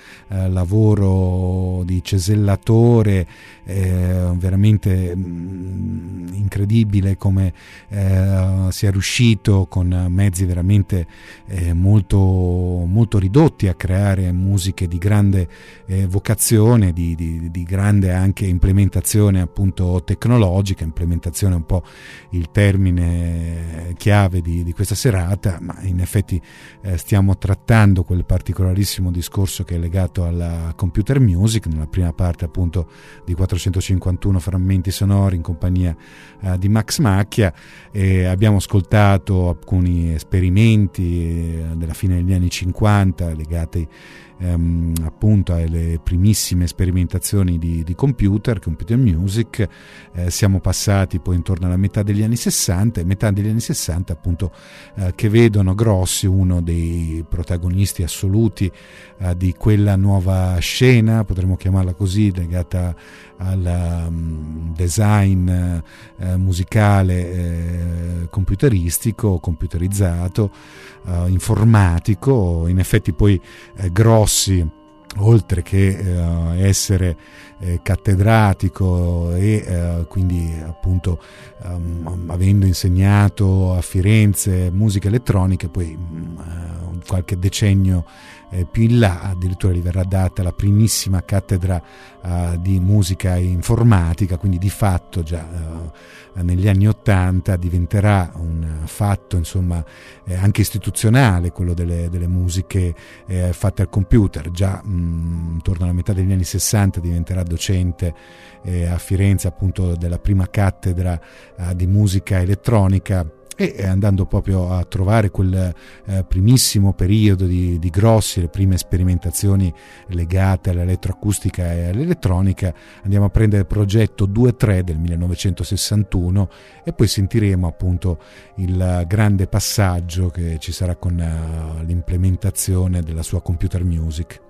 lavoro di cesellatore, veramente incredibile come sia riuscito con mezzi veramente molto, molto ridotti a creare musiche di grande vocazione, di grande anche implementazione appunto tecnologica. Implementazione è un po' il termine chiave di questa serata, ma in effetti stiamo trattando quel particolarissimo discorso che è legato alla computer music, nella prima parte appunto di 451 frammenti sonori in compagnia di Max Macchia, e abbiamo ascoltato alcuni esperimenti della fine degli anni 50 legati appunto alle primissime sperimentazioni di computer music. Siamo passati poi intorno alla metà degli anni 60, e metà degli anni 60 appunto che vedono Grossi uno dei protagonisti assoluti di quella nuova scena, potremmo chiamarla così, legata al design musicale computerizzato, informatico. In effetti poi Grossi, oltre che essere cattedratico e quindi appunto avendo insegnato a Firenze musica elettronica, poi qualche decennio più in là addirittura gli verrà data la primissima cattedra di musica informatica, quindi di fatto già negli anni 80 diventerà un fatto insomma anche istituzionale quello delle musiche fatte al computer. Già intorno alla metà degli anni 60 diventerà docente a Firenze appunto della prima cattedra di musica elettronica, e andando proprio a trovare quel primissimo periodo di Grossi, le prime sperimentazioni legate all'elettroacustica e all'elettronica, andiamo a prendere il progetto 2-3 del 1961, e poi sentiremo appunto il grande passaggio che ci sarà con l'implementazione della sua computer music.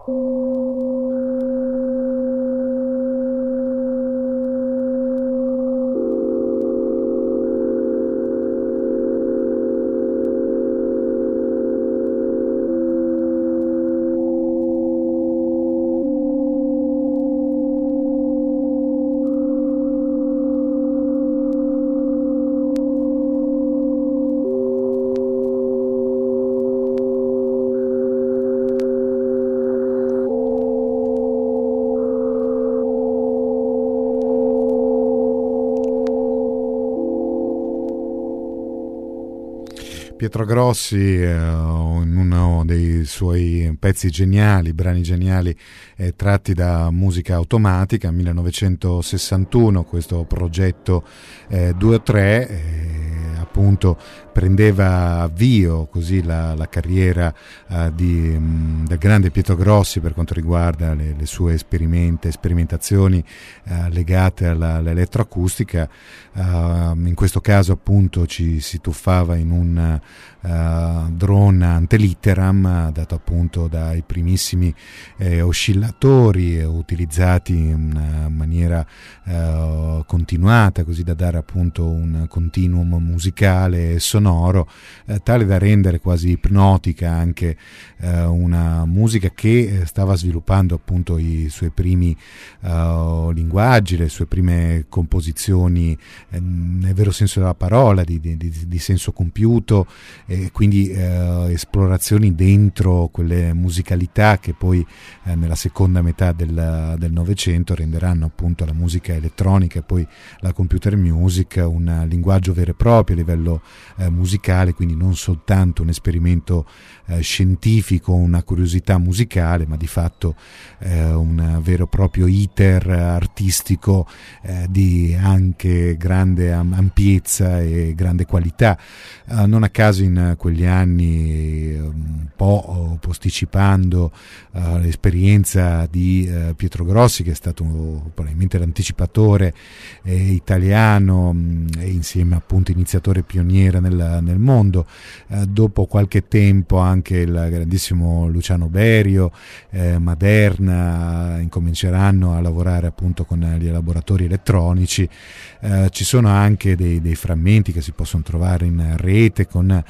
Pietro Grossi, in uno dei suoi pezzi geniali, brani geniali tratti da musica automatica, 1961, questo progetto 2 o 3, appunto prendeva avvio così la carriera del grande Pietro Grossi per quanto riguarda le sue sperimentazioni legate all'elettroacustica. In questo caso appunto si tuffava in un drone antelitteram dato appunto dai primissimi oscillatori utilizzati in maniera continuata, così da dare appunto un continuum musicale e sonoro tale da rendere quasi ipnotica anche una musica che stava sviluppando appunto i suoi primi linguaggi, le sue prime composizioni nel vero senso della parola, di senso compiuto, e quindi esplorazioni dentro quelle musicalità che poi nella seconda metà del Novecento renderanno appunto la musica elettronica e poi la computer music un linguaggio vero e proprio a livello musicale, quindi non soltanto un esperimento scientifico, una curiosità musicale, ma di fatto un vero e proprio iter artistico di anche grande ampiezza e grande qualità. Non a caso in quegli anni, un po' posticipando l'esperienza di Pietro Grossi, che è stato probabilmente l'anticipatore italiano e insieme appunto iniziatore pioniere nel mondo, dopo qualche tempo anche il grandissimo Luciano Berio, Maderna incominceranno a lavorare appunto con gli elaboratori elettronici. Ci sono anche dei frammenti che si possono trovare in rete con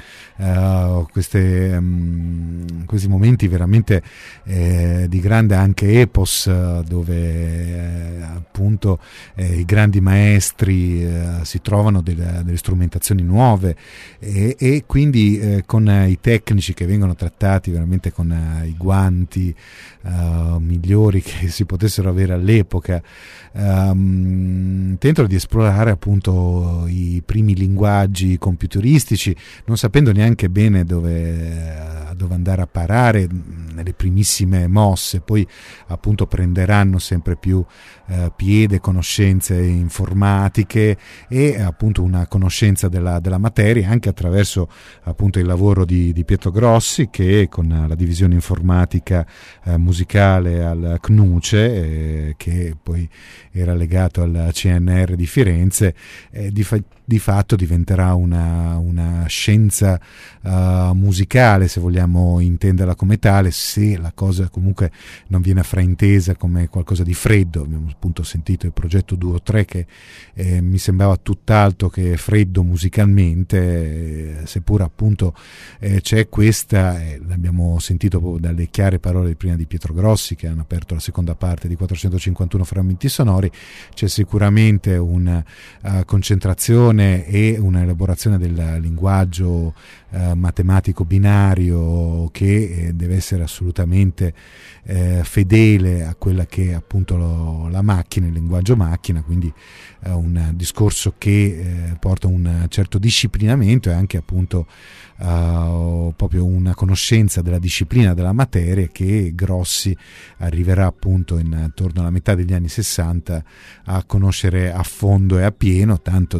questi momenti veramente di grande anche epos, dove appunto i grandi maestri si trovano delle strumentazioni nuove e quindi con i tecnici che vengono trattati veramente con i guanti migliori che si potessero avere all'epoca, tentano di esplorare appunto i primi linguaggi computeristici, non sapendo neanche bene dove andare a parare nelle primissime mosse. Poi appunto prenderanno sempre più piede conoscenze informatiche e appunto una conoscenza della materia anche attraverso appunto il lavoro di Pietro Grossi, che con la divisione informatica musicale al CNUCE, che poi era legato al CNR di Firenze, di fatto diventerà una scienza musicale, se vogliamo intenderla come tale, se la cosa comunque non viene fraintesa come qualcosa di freddo. Abbiamo appunto sentito il progetto 2 o 3 che mi sembrava tutt'altro che freddo musicalmente, seppur appunto c'è questa, l'abbiamo sentito proprio dalle chiare parole prima di Pietro Grossi che hanno aperto la seconda parte di 451 frammenti sonori, c'è sicuramente una concentrazione e una elaborazione del linguaggio matematico binario che deve essere assolutamente fedele a quella che è appunto la macchina, il linguaggio macchina, quindi un discorso che porta un certo disciplinamento e anche appunto proprio una conoscenza della disciplina della materia che Grossi arriverà appunto intorno alla metà degli anni 60 a conoscere a fondo e a pieno, tanto da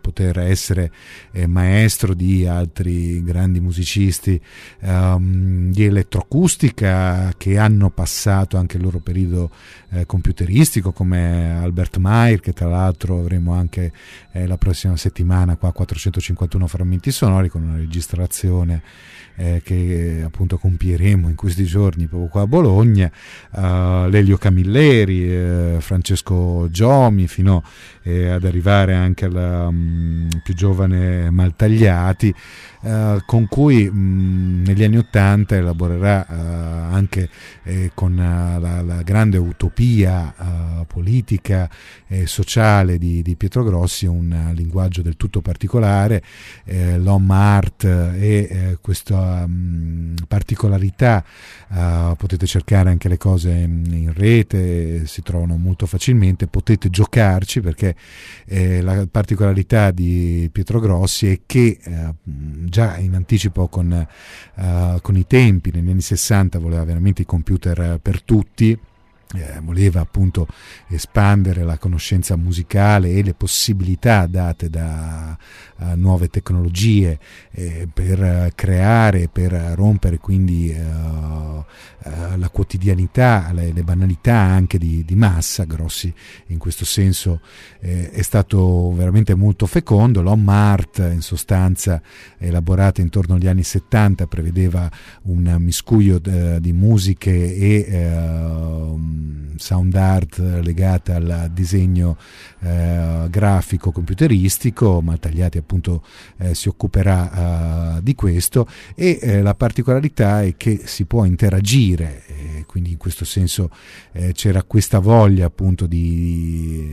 poter essere maestro di altri grandi musicisti di elettroacustica che hanno passato anche il loro periodo computeristico, come Albert Meier, che tra l'altro avremo anche la prossima settimana qua a 451 frammenti sonori, con una registrazione che appunto compieremo in questi giorni proprio qua a Bologna, Lelio Camilleri, Francesco Giomi, fino ad arrivare anche al più giovane Maltagliati, con cui negli anni '80 elaborerà anche con la grande utopia politica e sociale di Pietro Grossi un linguaggio del tutto particolare, l'home art e questa particolarità. Potete cercare anche le cose in rete, si trovano molto facilmente, potete giocarci, perché la particolarità di Pietro Grossi è che già in anticipo con i tempi, negli anni 60, voleva veramente i computer per tutti. Voleva appunto espandere la conoscenza musicale e le possibilità date da nuove tecnologie per creare, per rompere quindi la quotidianità, le banalità anche di massa. Grossi in questo senso è stato veramente molto fecondo. L'home art, in sostanza elaborata intorno agli anni 70, prevedeva un miscuglio di musiche e sound art legata al disegno grafico computeristico. Maltagliati appunto si occuperà di questo, e la particolarità è che si può interagire, quindi in questo senso c'era questa voglia appunto di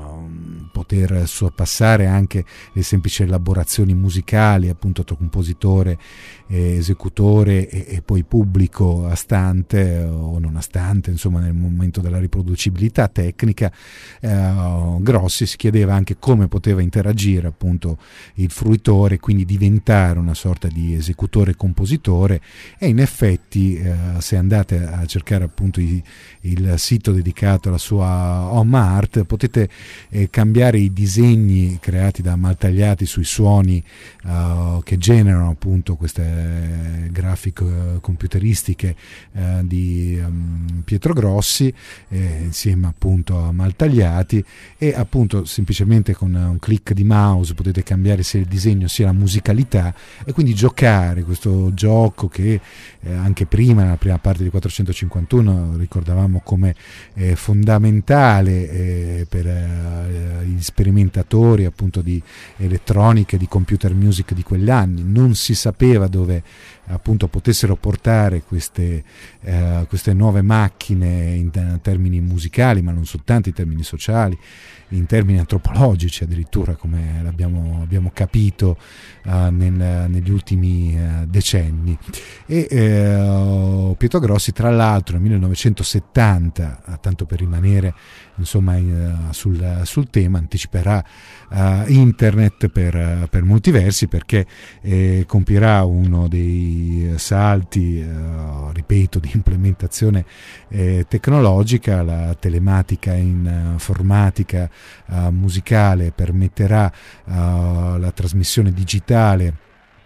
poter sorpassare anche le semplici elaborazioni musicali appunto tra compositore, esecutore e poi pubblico a stante o non a stante, insomma nel momento della riproducibilità tecnica. Grossi si chiedeva anche come poteva interagire appunto il fruitore, quindi diventare una sorta di esecutore compositore, e in effetti se andate a cercare appunto il sito dedicato alla sua home art potete cambiare i disegni creati da Maltagliati sui suoni che generano appunto queste grafiche computeristiche di Pietro Grossi insieme appunto a Maltagliati, e appunto semplicemente con un click di mouse potete cambiare sia il disegno sia la musicalità, e quindi giocare questo gioco che anche prima, nella prima parte di 451, ricordavamo come fondamentale per gli sperimentatori appunto di elettronica e di computer music di quegli anni. Non si sapeva dove appunto potessero portare queste nuove macchine in termini musicali, ma non soltanto in termini sociali, in termini antropologici addirittura, come abbiamo capito negli ultimi decenni. E Pietro Grossi, tra l'altro, nel 1970, tanto per rimanere insomma sul tema, anticiperà internet per molti versi, perché compirà uno dei salti, ripeto, di implementazione tecnologica. La telematica informatica musicale permetterà la trasmissione digitale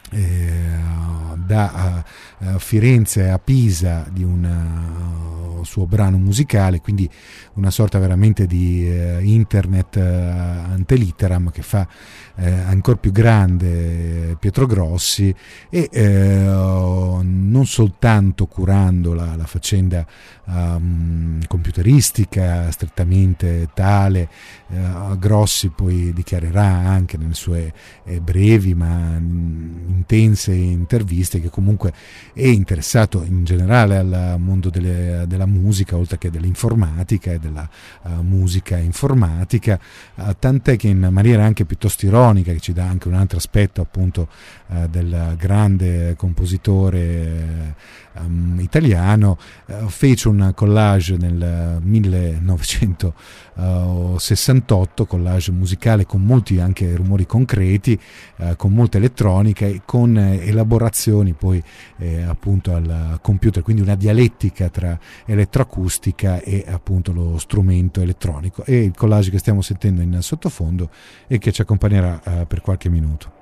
da Firenze a Pisa di un suo brano musicale, quindi una sorta veramente di internet ante litteram che fa ancora più grande Pietro Grossi, e non soltanto curando la faccenda computeristica strettamente tale. Grossi poi dichiarerà anche nelle sue brevi ma intense interviste che comunque è interessato in generale al mondo della musica, oltre che dell'informatica e della musica informatica, tant'è che in maniera anche piuttosto ironica, che ci dà anche un altro aspetto appunto del grande compositore italiano, fece un collage nel 1968, collage musicale con molti anche rumori concreti, con molta elettronica e con elaborazioni poi appunto al computer, quindi una dialettica tra l'elettroacustica e appunto lo strumento elettronico, e il collage che stiamo sentendo in sottofondo e che ci accompagnerà per qualche minuto.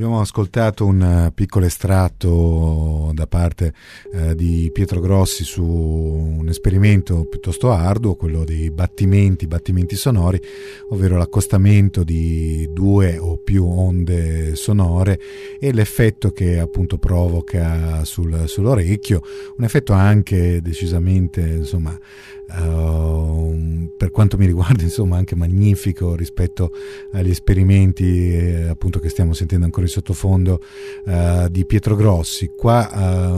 Abbiamo ascoltato un piccolo estratto da parte di Pietro Grossi su un esperimento piuttosto arduo, quello dei battimenti sonori, ovvero l'accostamento di due o più onde sonore e l'effetto che appunto provoca sull'orecchio, un effetto anche decisamente, insomma, per quanto mi riguarda, insomma, anche magnifico rispetto agli esperimenti appunto che stiamo sentendo ancora in sottofondo di Pietro Grossi. Qua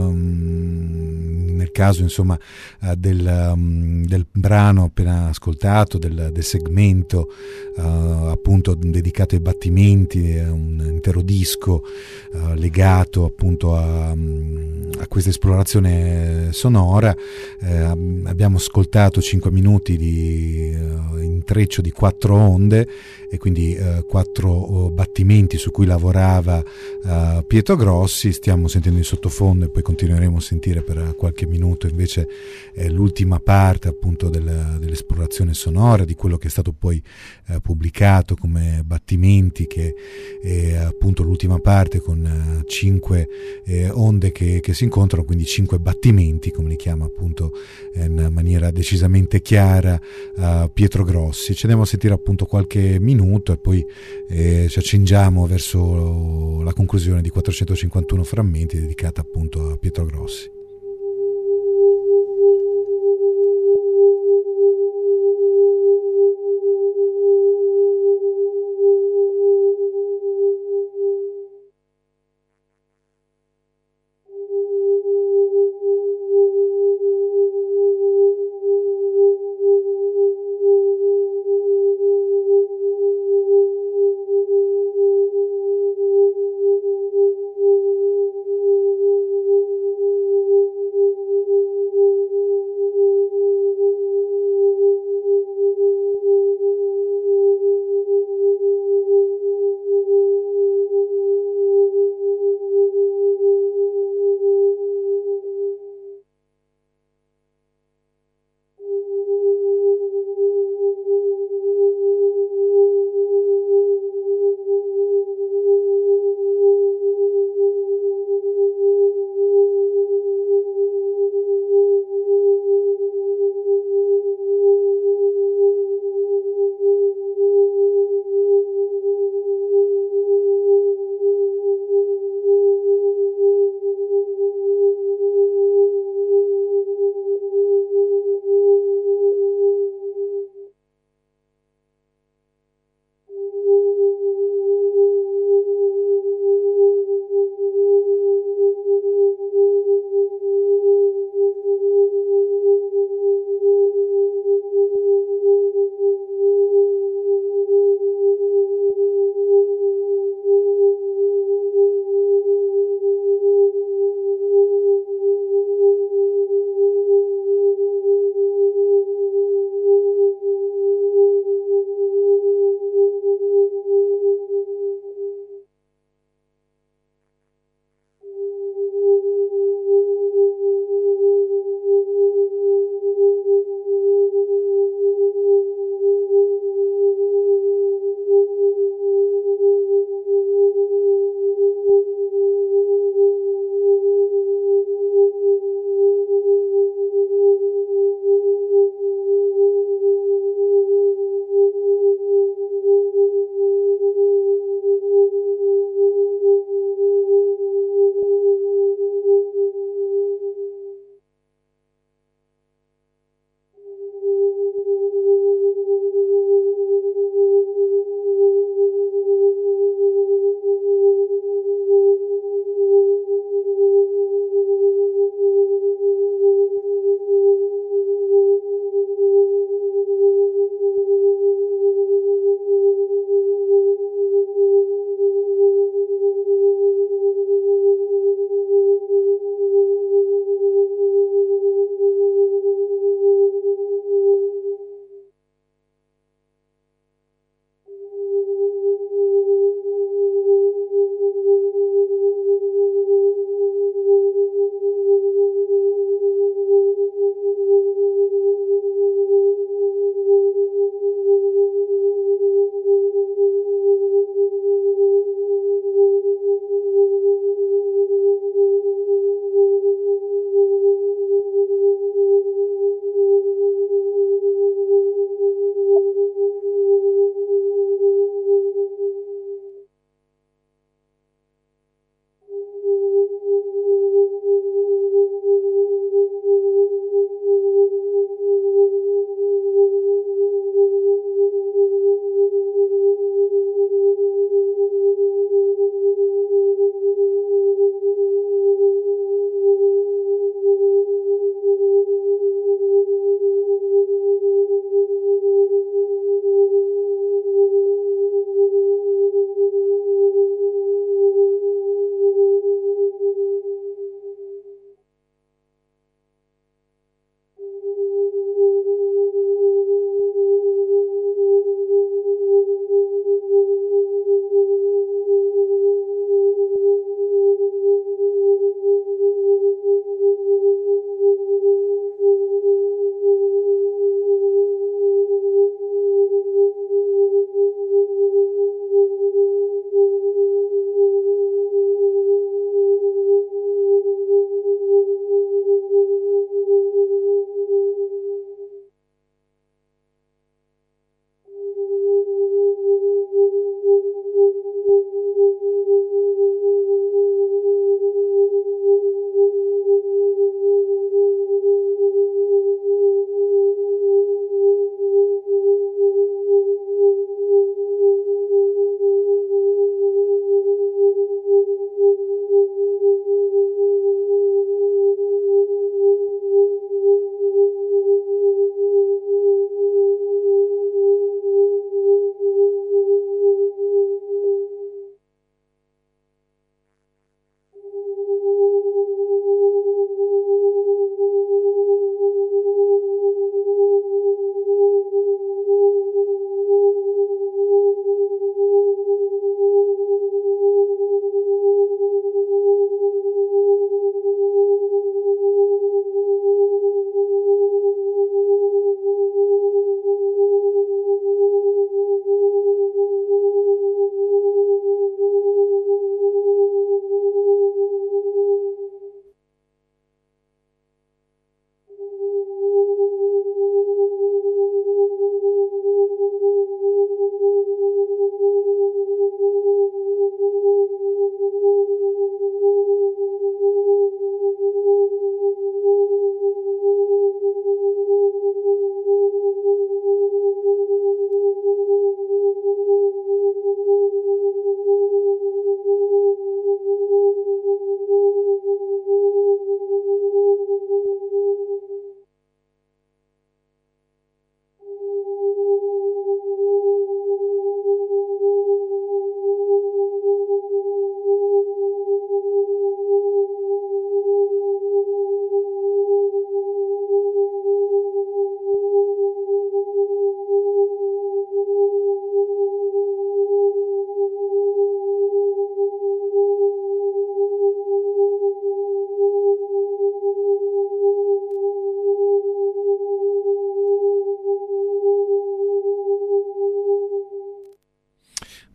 nel caso, insomma, del brano appena ascoltato, del segmento appunto dedicato ai battimenti, un intero disco legato appunto a questa esplorazione sonora. Abbiamo ascoltato 5 minuti di intreccio di 4 onde e quindi 4 battimenti su cui lavorava Pietro Grossi. Stiamo sentendo in sottofondo e poi continueremo a sentire per qualche minuto invece l'ultima parte appunto dell'esplorazione sonora, di quello che è stato poi pubblicato come battimenti, che è appunto l'ultima parte con 5 onde che si incontrano, quindi 5 battimenti, come li chiama appunto in maniera decisamente chiara Pietro Grossi. Ci andiamo a sentire appunto qualche minuto e poi ci accingiamo verso la conclusione di 451 frammenti dedicata appunto a Pietro Grossi.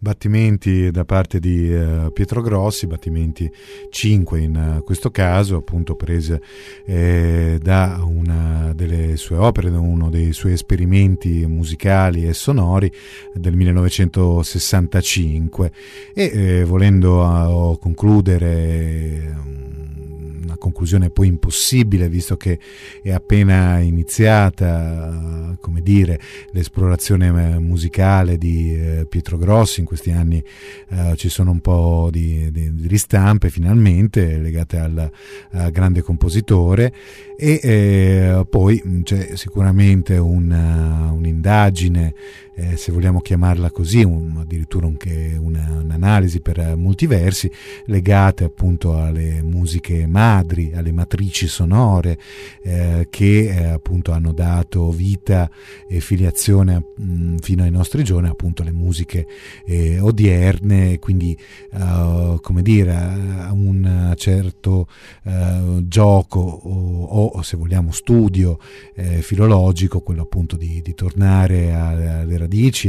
battimenti da parte di Pietro Grossi, battimenti 5 in questo caso, appunto prese da una delle sue opere, da uno dei suoi esperimenti musicali e sonori del 1965, e volendo concludere, una conclusione poi impossibile visto che è appena iniziata, come dire, l'esplorazione musicale di Pietro Grossi. In questi anni ci sono un po' di ristampe finalmente legate al grande compositore, e poi c'è sicuramente un'indagine, se vogliamo chiamarla così, addirittura un'analisi per molti versi, legate appunto alle musiche madri, alle matrici sonore che appunto hanno dato vita e filiazione fino ai nostri giorni, appunto le musiche odierne, quindi come dire, un certo gioco o se vogliamo studio filologico, quello appunto di tornare alle radici,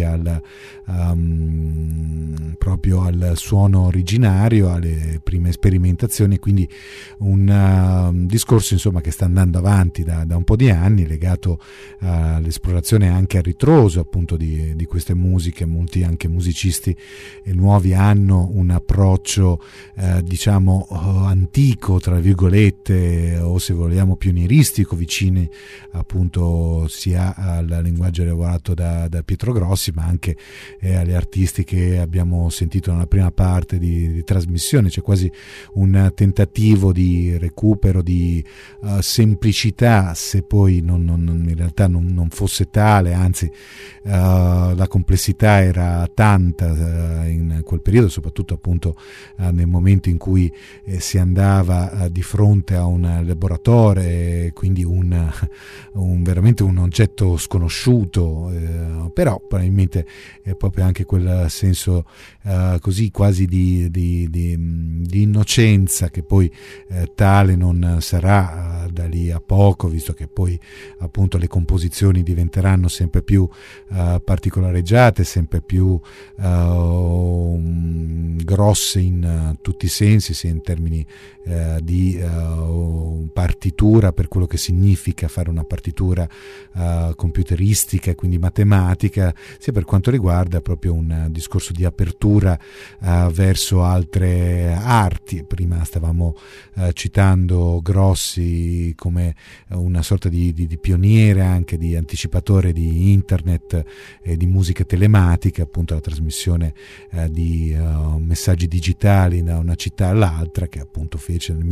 proprio al suono originario, alle prime sperimentazioni, quindi un discorso insomma che sta andando avanti da un po' di anni, legato all'esplorazione anche a ritroso appunto di queste musiche. Molti anche musicisti nuovi hanno un approccio diciamo antico tra virgolette, o se vogliamo pionieristico, vicini appunto sia al linguaggio elaborato da Pietro Grossi, ma anche agli artisti che abbiamo sentito nella prima parte di trasmissione. C'è quasi un tentativo di recupero di semplicità, se poi in realtà non fosse tale, anzi la complessità era tanta in quel periodo, soprattutto appunto nel momento in cui si andava di fronte a un laboratorio, quindi veramente un oggetto sconosciuto, però probabilmente è proprio anche quel senso così quasi di innocenza, che poi tale non sarà da lì a poco, visto che poi appunto le composizioni diventeranno sempre più particolareggiate, sempre più grosse in tutti i sensi, sia in termini di partitura, per quello che significa fare una partitura computeristica e quindi matematica, sia per quanto riguarda proprio un discorso di apertura verso altre arti. Prima stavamo citando Grossi come una sorta di pioniere, anche di anticipatore di internet e di musica telematica, appunto la trasmissione di messaggi digitali da una città all'altra, che appunto fece nel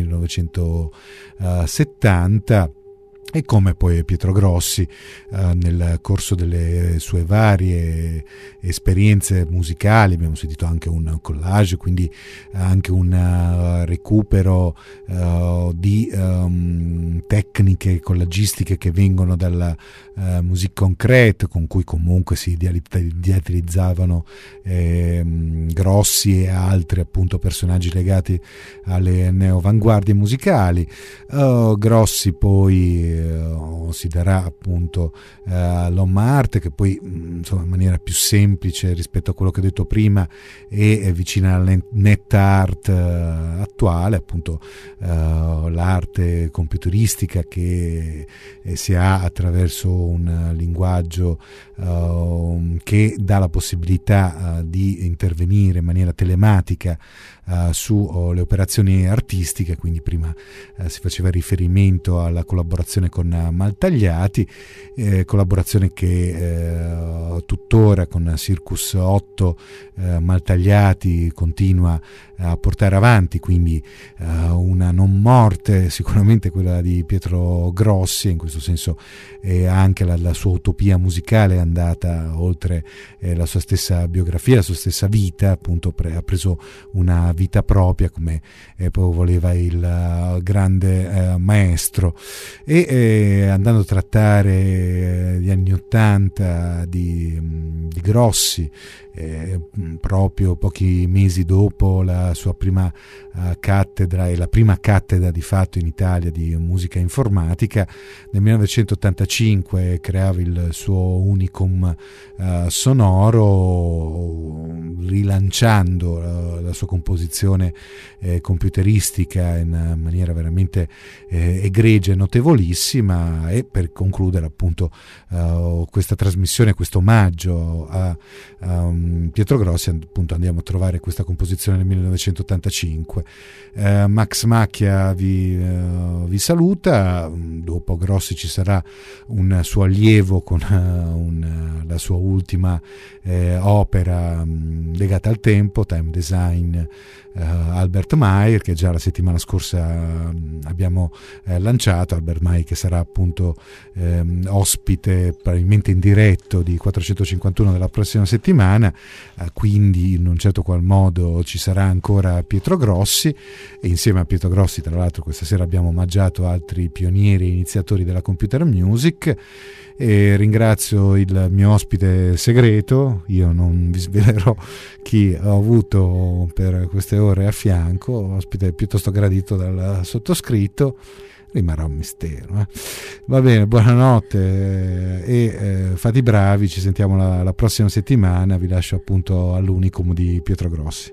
1970. E come poi Pietro Grossi nel corso delle sue varie esperienze musicali, abbiamo sentito anche un collage, quindi anche un recupero di tecniche collagistiche che vengono dalla musique concrète, con cui comunque si diatrizzavano Grossi e altri appunto personaggi legati alle neoavanguardie musicali. Grossi poi si darà appunto all'homme art, che poi insomma in maniera più semplice rispetto a quello che ho detto prima è vicina alla net art attuale, appunto l'arte computeristica che si ha attraverso un linguaggio che dà la possibilità di intervenire in maniera telematica sulle operazioni artistiche. Quindi prima si faceva riferimento alla collaborazione con Maltagliati, collaborazione che tuttora con Circus 8 Maltagliati continua a portare avanti, quindi una non morte sicuramente quella di Pietro Grossi. In questo senso anche la sua utopia musicale è andata oltre la sua stessa biografia, la sua stessa vita, appunto ha preso una vita propria, come poi voleva il grande maestro. E andando a trattare gli anni '80 di Grossi, proprio pochi mesi dopo la sua prima cattedra, e la prima cattedra di fatto in Italia di musica informatica, nel 1985 creava il suo unicum sonoro, rilanciando la sua composizione computeristica in maniera veramente egregia e notevolissima. E per concludere appunto questa trasmissione, questo omaggio a Pietro Grossi, appunto andiamo a trovare questa composizione del 1985. Max Macchia vi saluta. Dopo Grossi ci sarà un suo allievo con la sua ultima opera legata al tempo, Time Design, Albert Meier, che già la settimana scorsa abbiamo lanciato. Albert Meier, che sarà appunto ospite probabilmente in diretto di 451 della prossima settimana, quindi in un certo qual modo ci sarà ancora Pietro Grossi, e insieme a Pietro Grossi tra l'altro questa sera abbiamo omaggiato altri pionieri e iniziatori della computer music. E ringrazio il mio ospite segreto, io non vi svelerò chi ho avuto per queste ore a fianco, ospite piuttosto gradito dal sottoscritto, rimarrà un mistero. Va bene, buonanotte e fate i bravi, ci sentiamo la prossima settimana. Vi lascio appunto all'unicum di Pietro Grossi.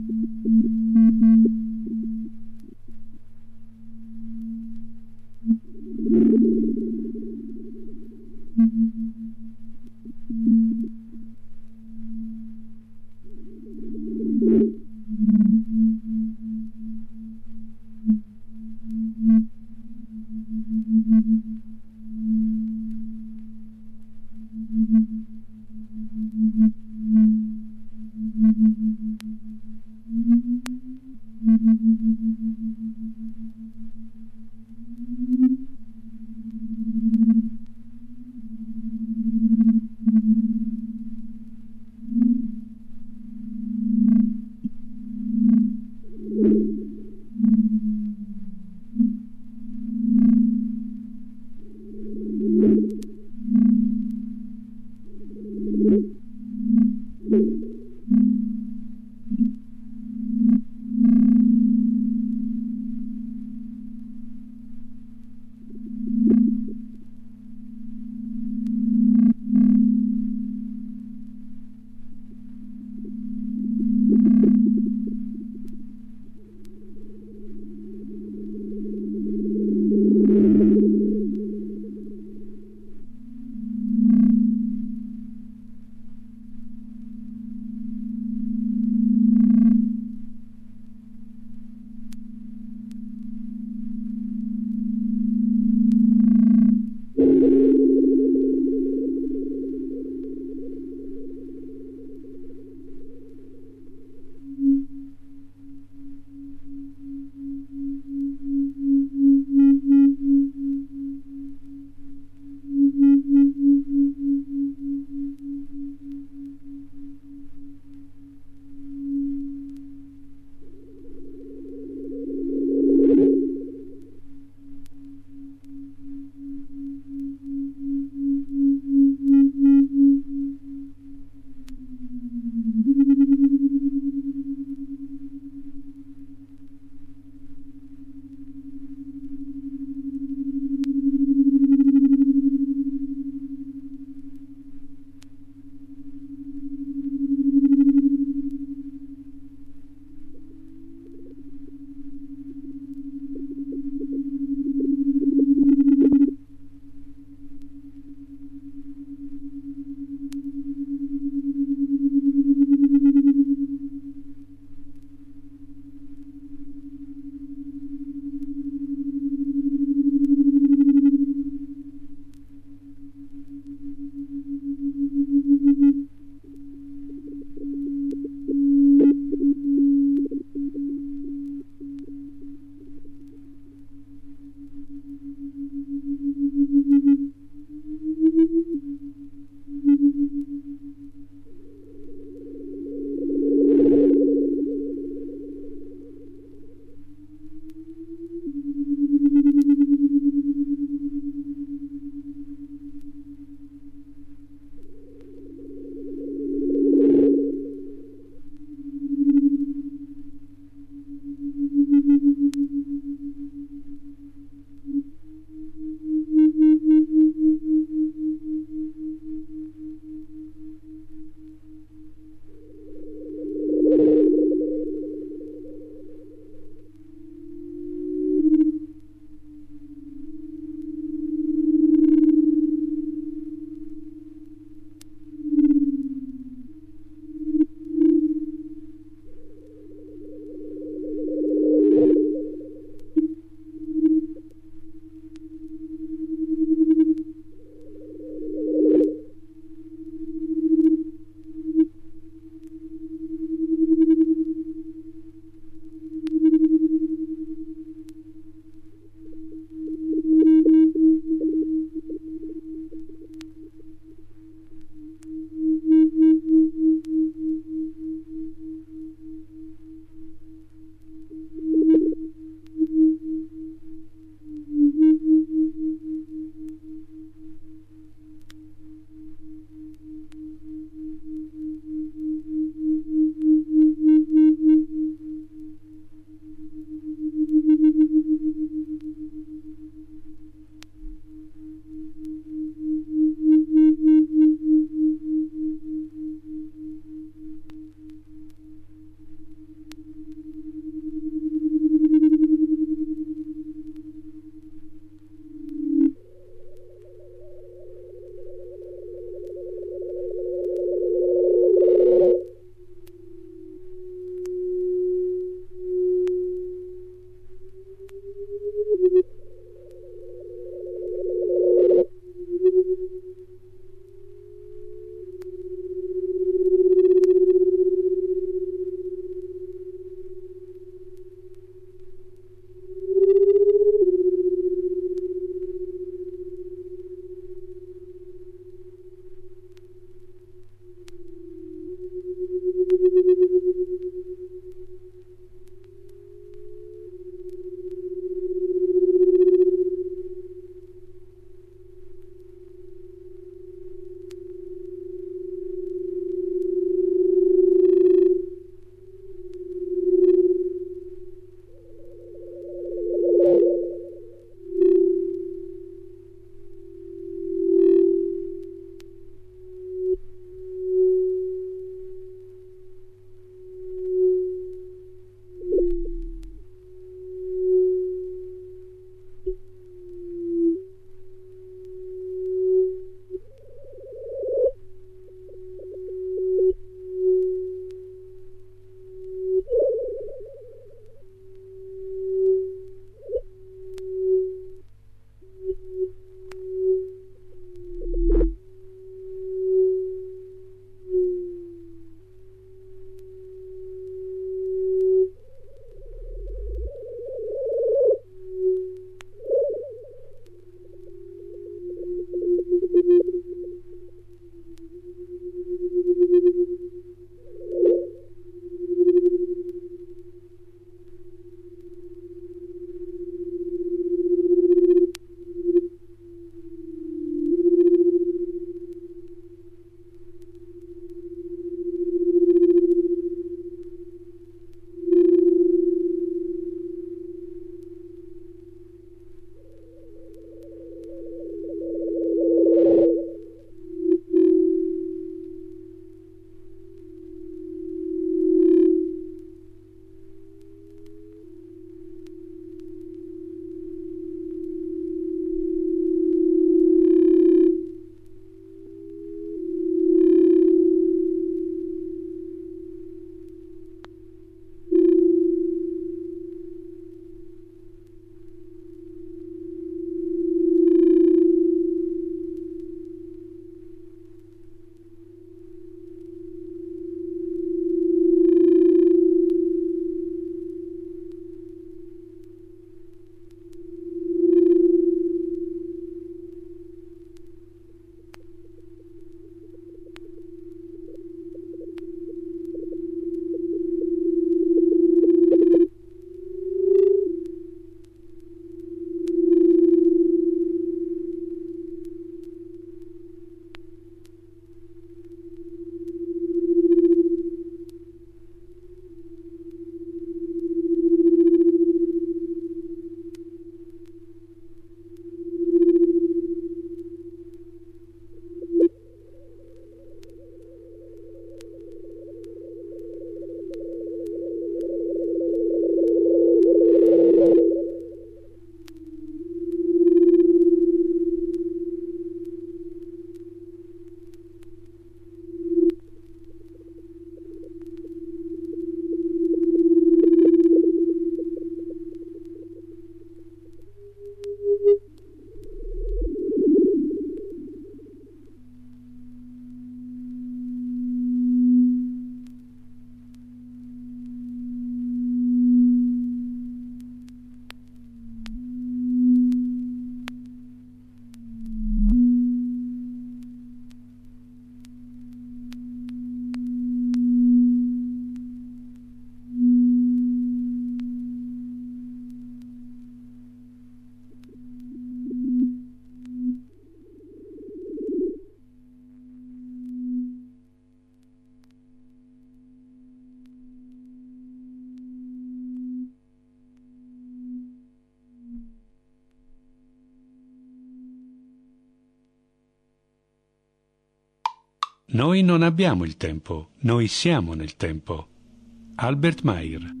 Noi non abbiamo il tempo, noi siamo nel tempo. Albert Mayer.